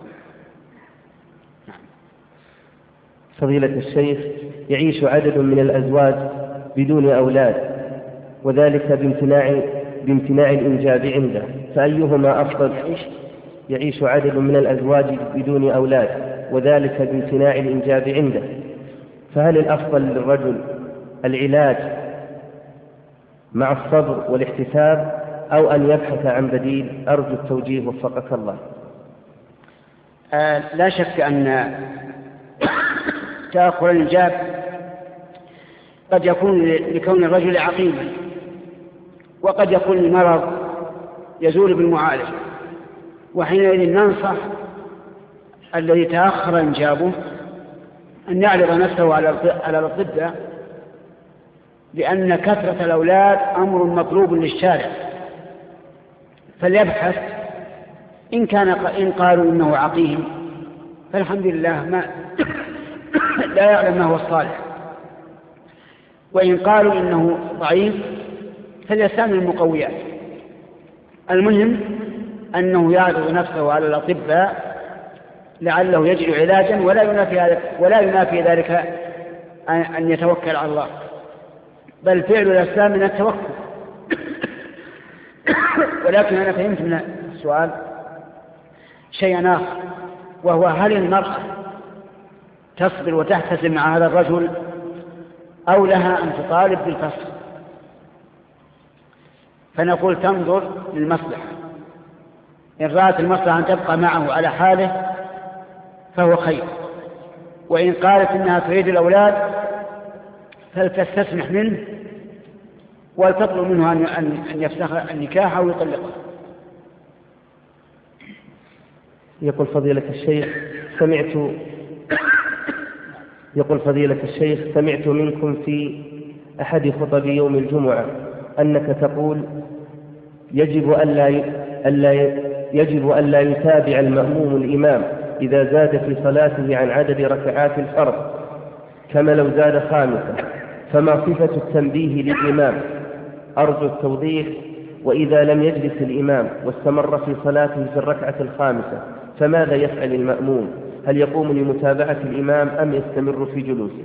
فضيلة الشيخ، يعيش عدد من الأزواج بدون أولاد، وذلك بامتناع بامتناع الإنجاب عنده، فأيهما أفضل؟ يعيش عدد من الأزواج بدون أولاد، وذلك بامتناع الإنجاب عنده، فهل الأفضل للرجل العلاج مع الصبر والاحتساب أو أن يبحث عن بديل؟ أرجو التوجيه وفقك الله. آه لا شك أن تأخر الإنجاب قد يكون لكون الرجل عقيما، وقد يكون المرض يزول بالمعالجة، وحينئذ ننصح الذي تأخر إنجابه أن يعرض نفسه على الأطباء، لأن كثرة الأولاد أمر مطلوب للشارع، فليبحث. إن كان إن قالوا إنه عقيم فالحمد لله ما لا يعلم ما هو الصالح، وإن قالوا إنه ضعيف فليستعمل المقويات. المهم أنه يعرض نفسه على الأطباء لعله يجد علاجا، ولا ينافي ذلك ولا ينافي ذلك أن يتوكل على الله، بل فعل الإسلام من التوكل. ولكن أنا فهمت من السؤال شيئا آخر، وهو هل المرأة تصبر وتحتسب مع هذا الرجل أو لها أن تطالب بالفصل؟ فنقول تنظر للمصلحة، إن رأت المصلحة أن تبقى معه على حاله فهو خير، وإن قالت إنها تريد الأولاد فلتستسمح منه ولتطلب منه أن يفسخ النكاح أو يطلقه. يقول فضيلة الشيخ سمعت يقول فضيلة الشيخ سمعت منكم في أحد خطب يوم الجمعة أنك تقول يجب ألا ألا يجب ألا يتابع المأموم الإمام إذا زاد في صلاته عن عدد ركعات الفرض كما لو زاد خامسة، فما صفة التنبيه للإمام؟ أرجو التوضيح. وإذا لم يجلس الإمام واستمر في صلاته في الركعة الخامسة فماذا يفعل المأموم؟ هل يقوم لمتابعة الإمام أم يستمر في جلوسه؟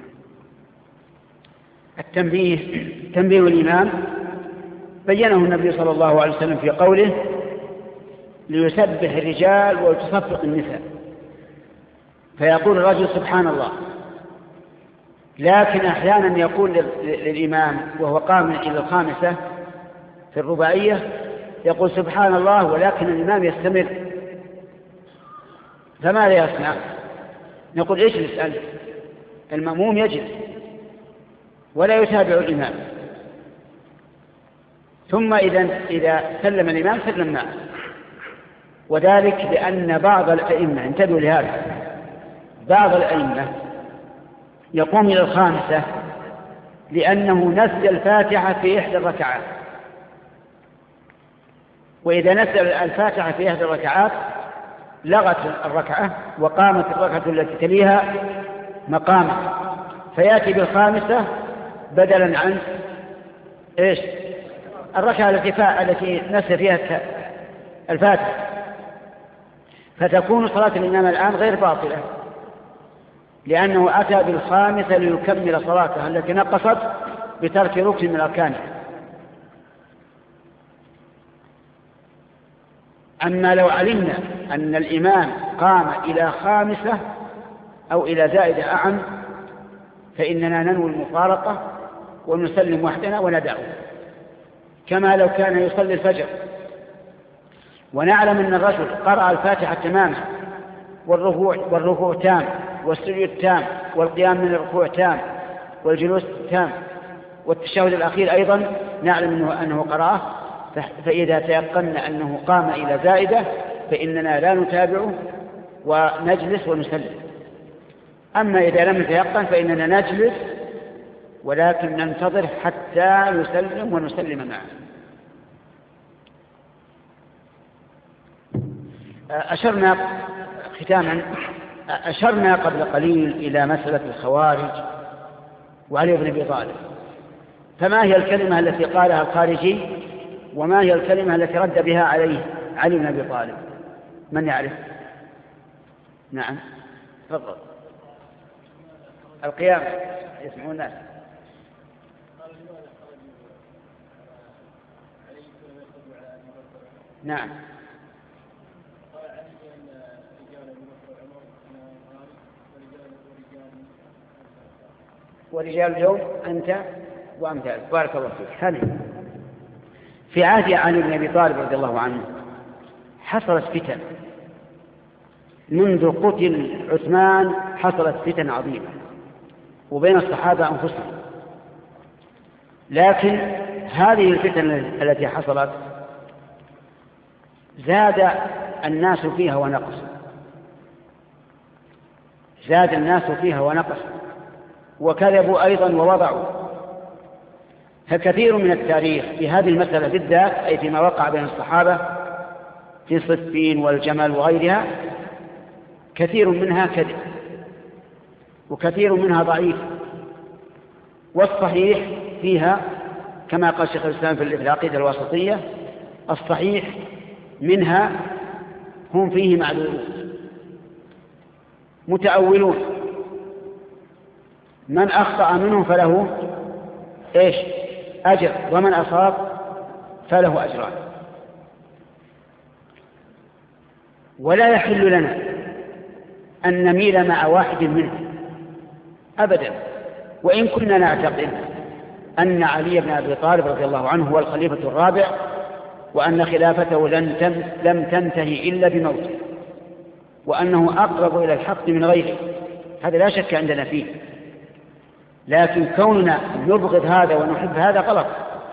التنبيه تنبيه الإمام بينه النبي صلى الله عليه وسلم في قوله ليسبح الرجال ويتصفق النساء، فيقول الرجل سبحان الله، لكن أحيانا يقول للإمام وهو قام إلى الخامسة في الرباعية يقول سبحان الله، ولكن الإمام يستمر، فماذا يصنع؟ نقول اجلس أنت. المأموم يجلس ولا يتابع الإمام، ثم إذا إذا سلم الإمام سلم معه، وذلك لأن بعض الأئمة، انتبهوا لهذا، بعض الأئمة يقوم إلى الخامسة لأنه نسي الفاتحة في إحدى الركعات، وإذا نسي الفاتحة في إحدى الركعات لغت الركعة وقامت الركعة التي تليها مقامه، فيأتي بالخامسة بدلا عن إيش؟ الركعة التي التي نسي فيها الفاتحة، فتكون صلاة الإمام الآن غير باطلة، لأنه أتى بالخامسة ليكمل صلاته التي نقصت بترك ركن من أركانها. أما لو علمنا أن الإمام قام إلى خامسة أو إلى زائدة أعم فإننا ننوي المفارقة ونسلم وحدنا وندعه، كما لو كان يصلي الفجر ونعلم أن الرجل قرأ الفاتحة تماما والركوع والركوع تام والسجود تام والقيام من الركوع تام والجلوس تام والتشهد الأخير أيضا نعلم أنه, أنه قرأه، فإذا تيقنا أنه قام إلى زائدة فإننا لا نتابعه ونجلس ونسلم. أما إذا لم نتيقن فإننا نجلس ولكن ننتظر حتى يسلم ونسلم معه. أشرنا ختاما أشرنا قبل قليل إلى مسألة الخوارج وعلي بن أبي طالب، فما هي الكلمة التي قالها الخارجي وما هي الكلمة التي رد بها عليه علي بن أبي طالب؟ من يعرف؟ نعم تفضل. القيام يسمعون الناس. نعم ورجال اليوم أنت وأمثال. بارك الله فيك. هذه في عهد علي بن أبي طالب رضي الله عنه حصلت فتن، منذ قتل عثمان حصلت فتن عظيمة وبين الصحابة أنفسهم، لكن هذه الفتن التي حصلت زاد الناس فيها ونقص زاد الناس فيها ونقص وكذبوا أيضا ووضعوا. فكثير من التاريخ في هذه المسألة بالذات أي فيما وقع بين الصحابة في صفين والجمل وغيرها كثير منها كذب وكثير منها ضعيف، والصحيح فيها كما قال شيخ الإسلام في العقيدة الواسطية الصحيح منها هم فيه معلولون متأولون، من أخطأ منهم فله إيش أجر ومن أصاب فله أجران. ولا يحل لنا أن نميل مع واحد منهم أبدا، وإن كنا نعتقد أن علي بن أبي طالب رضي الله عنه هو الخليفة الرابع وأن خلافته لم تنتهي إلا بموته وأنه أقرب إلى الحق من غيره، هذا لا شك عندنا فيه، لكن كوننا نبغض هذا ونحب هذا غلط.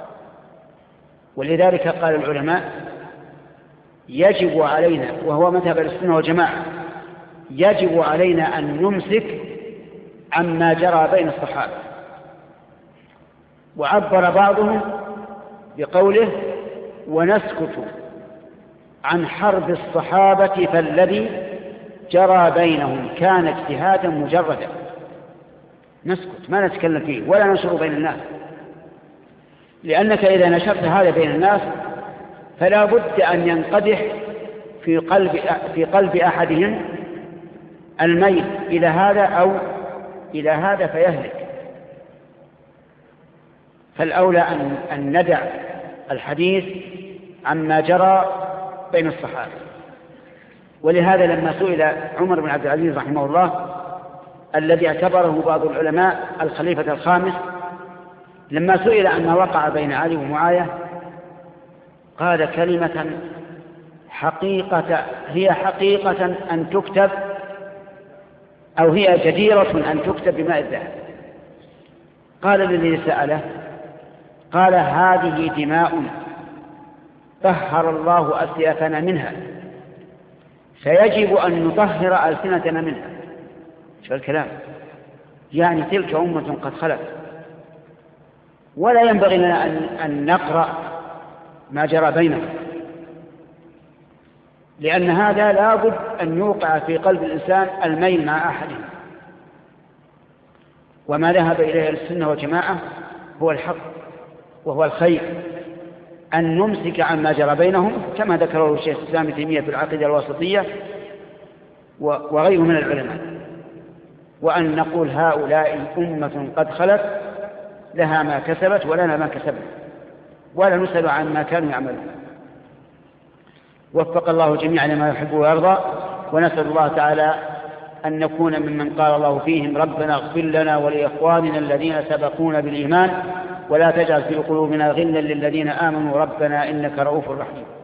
ولذلك قال العلماء يجب علينا، وهو مذهب السنة والجماعة، يجب علينا أن نمسك عما جرى بين الصحابة. وعبر بعضهم بقوله ونسكت عن حرب الصحابة فالذي جرى بينهم كان اجتهادا مجردا. نسكت ما نتكلم فيه ولا ننشر بين الناس، لأنك إذا نشرت هذا بين الناس فلا بد أن ينقدح في قلب في قلب أحدهم الميل إلى هذا أو إلى هذا فيهلك. فالأولى أن, أن ندع الحديث عما جرى بين الصحابة. ولهذا لما سئل عمر بن عبد العزيز رحمه الله الذي اعتبره بعض العلماء الخليفة الخامس، لما سئل عما وقع بين علي ومعاوية قال كلمة حقيقة هي حقيقة أن تكتب أو هي جديرة أن تكتب بماء الذهب. قال للذي سأله قال هذه دماء طهر الله أسيافنا منها فيجب أن نطهر ألسنتنا منها. شو الكلام؟ يعني تلك أمة قد خلت ولا ينبغي لنا أن, أن نقرأ ما جرى بينهم، لأن هذا لابد أن يوقع في قلب الإنسان الميل مع أحدهم. وما ذهب إليه السنة والجماعة هو الحق وهو الخير، أن نمسك عما جرى بينهم كما ذكره الشيخ الإسلام ابن تيمية في العقيدة الواسطية وغيره من العلماء، وأن نقول هؤلاء أمة قد خلت لها ما كسبت ولنا ما كسبنا، ولا نسأل عن ما كانوا يعملون. وفق الله جميعا لما يحب ويرضى، ونسأل الله تعالى أن نكون ممن قال الله فيهم ربنا اغفر لنا ولإخواننا الذين سبقونا بالإيمان ولا تجعل في قلوبنا غلا للذين آمنوا ربنا إنك رؤوف رحيم.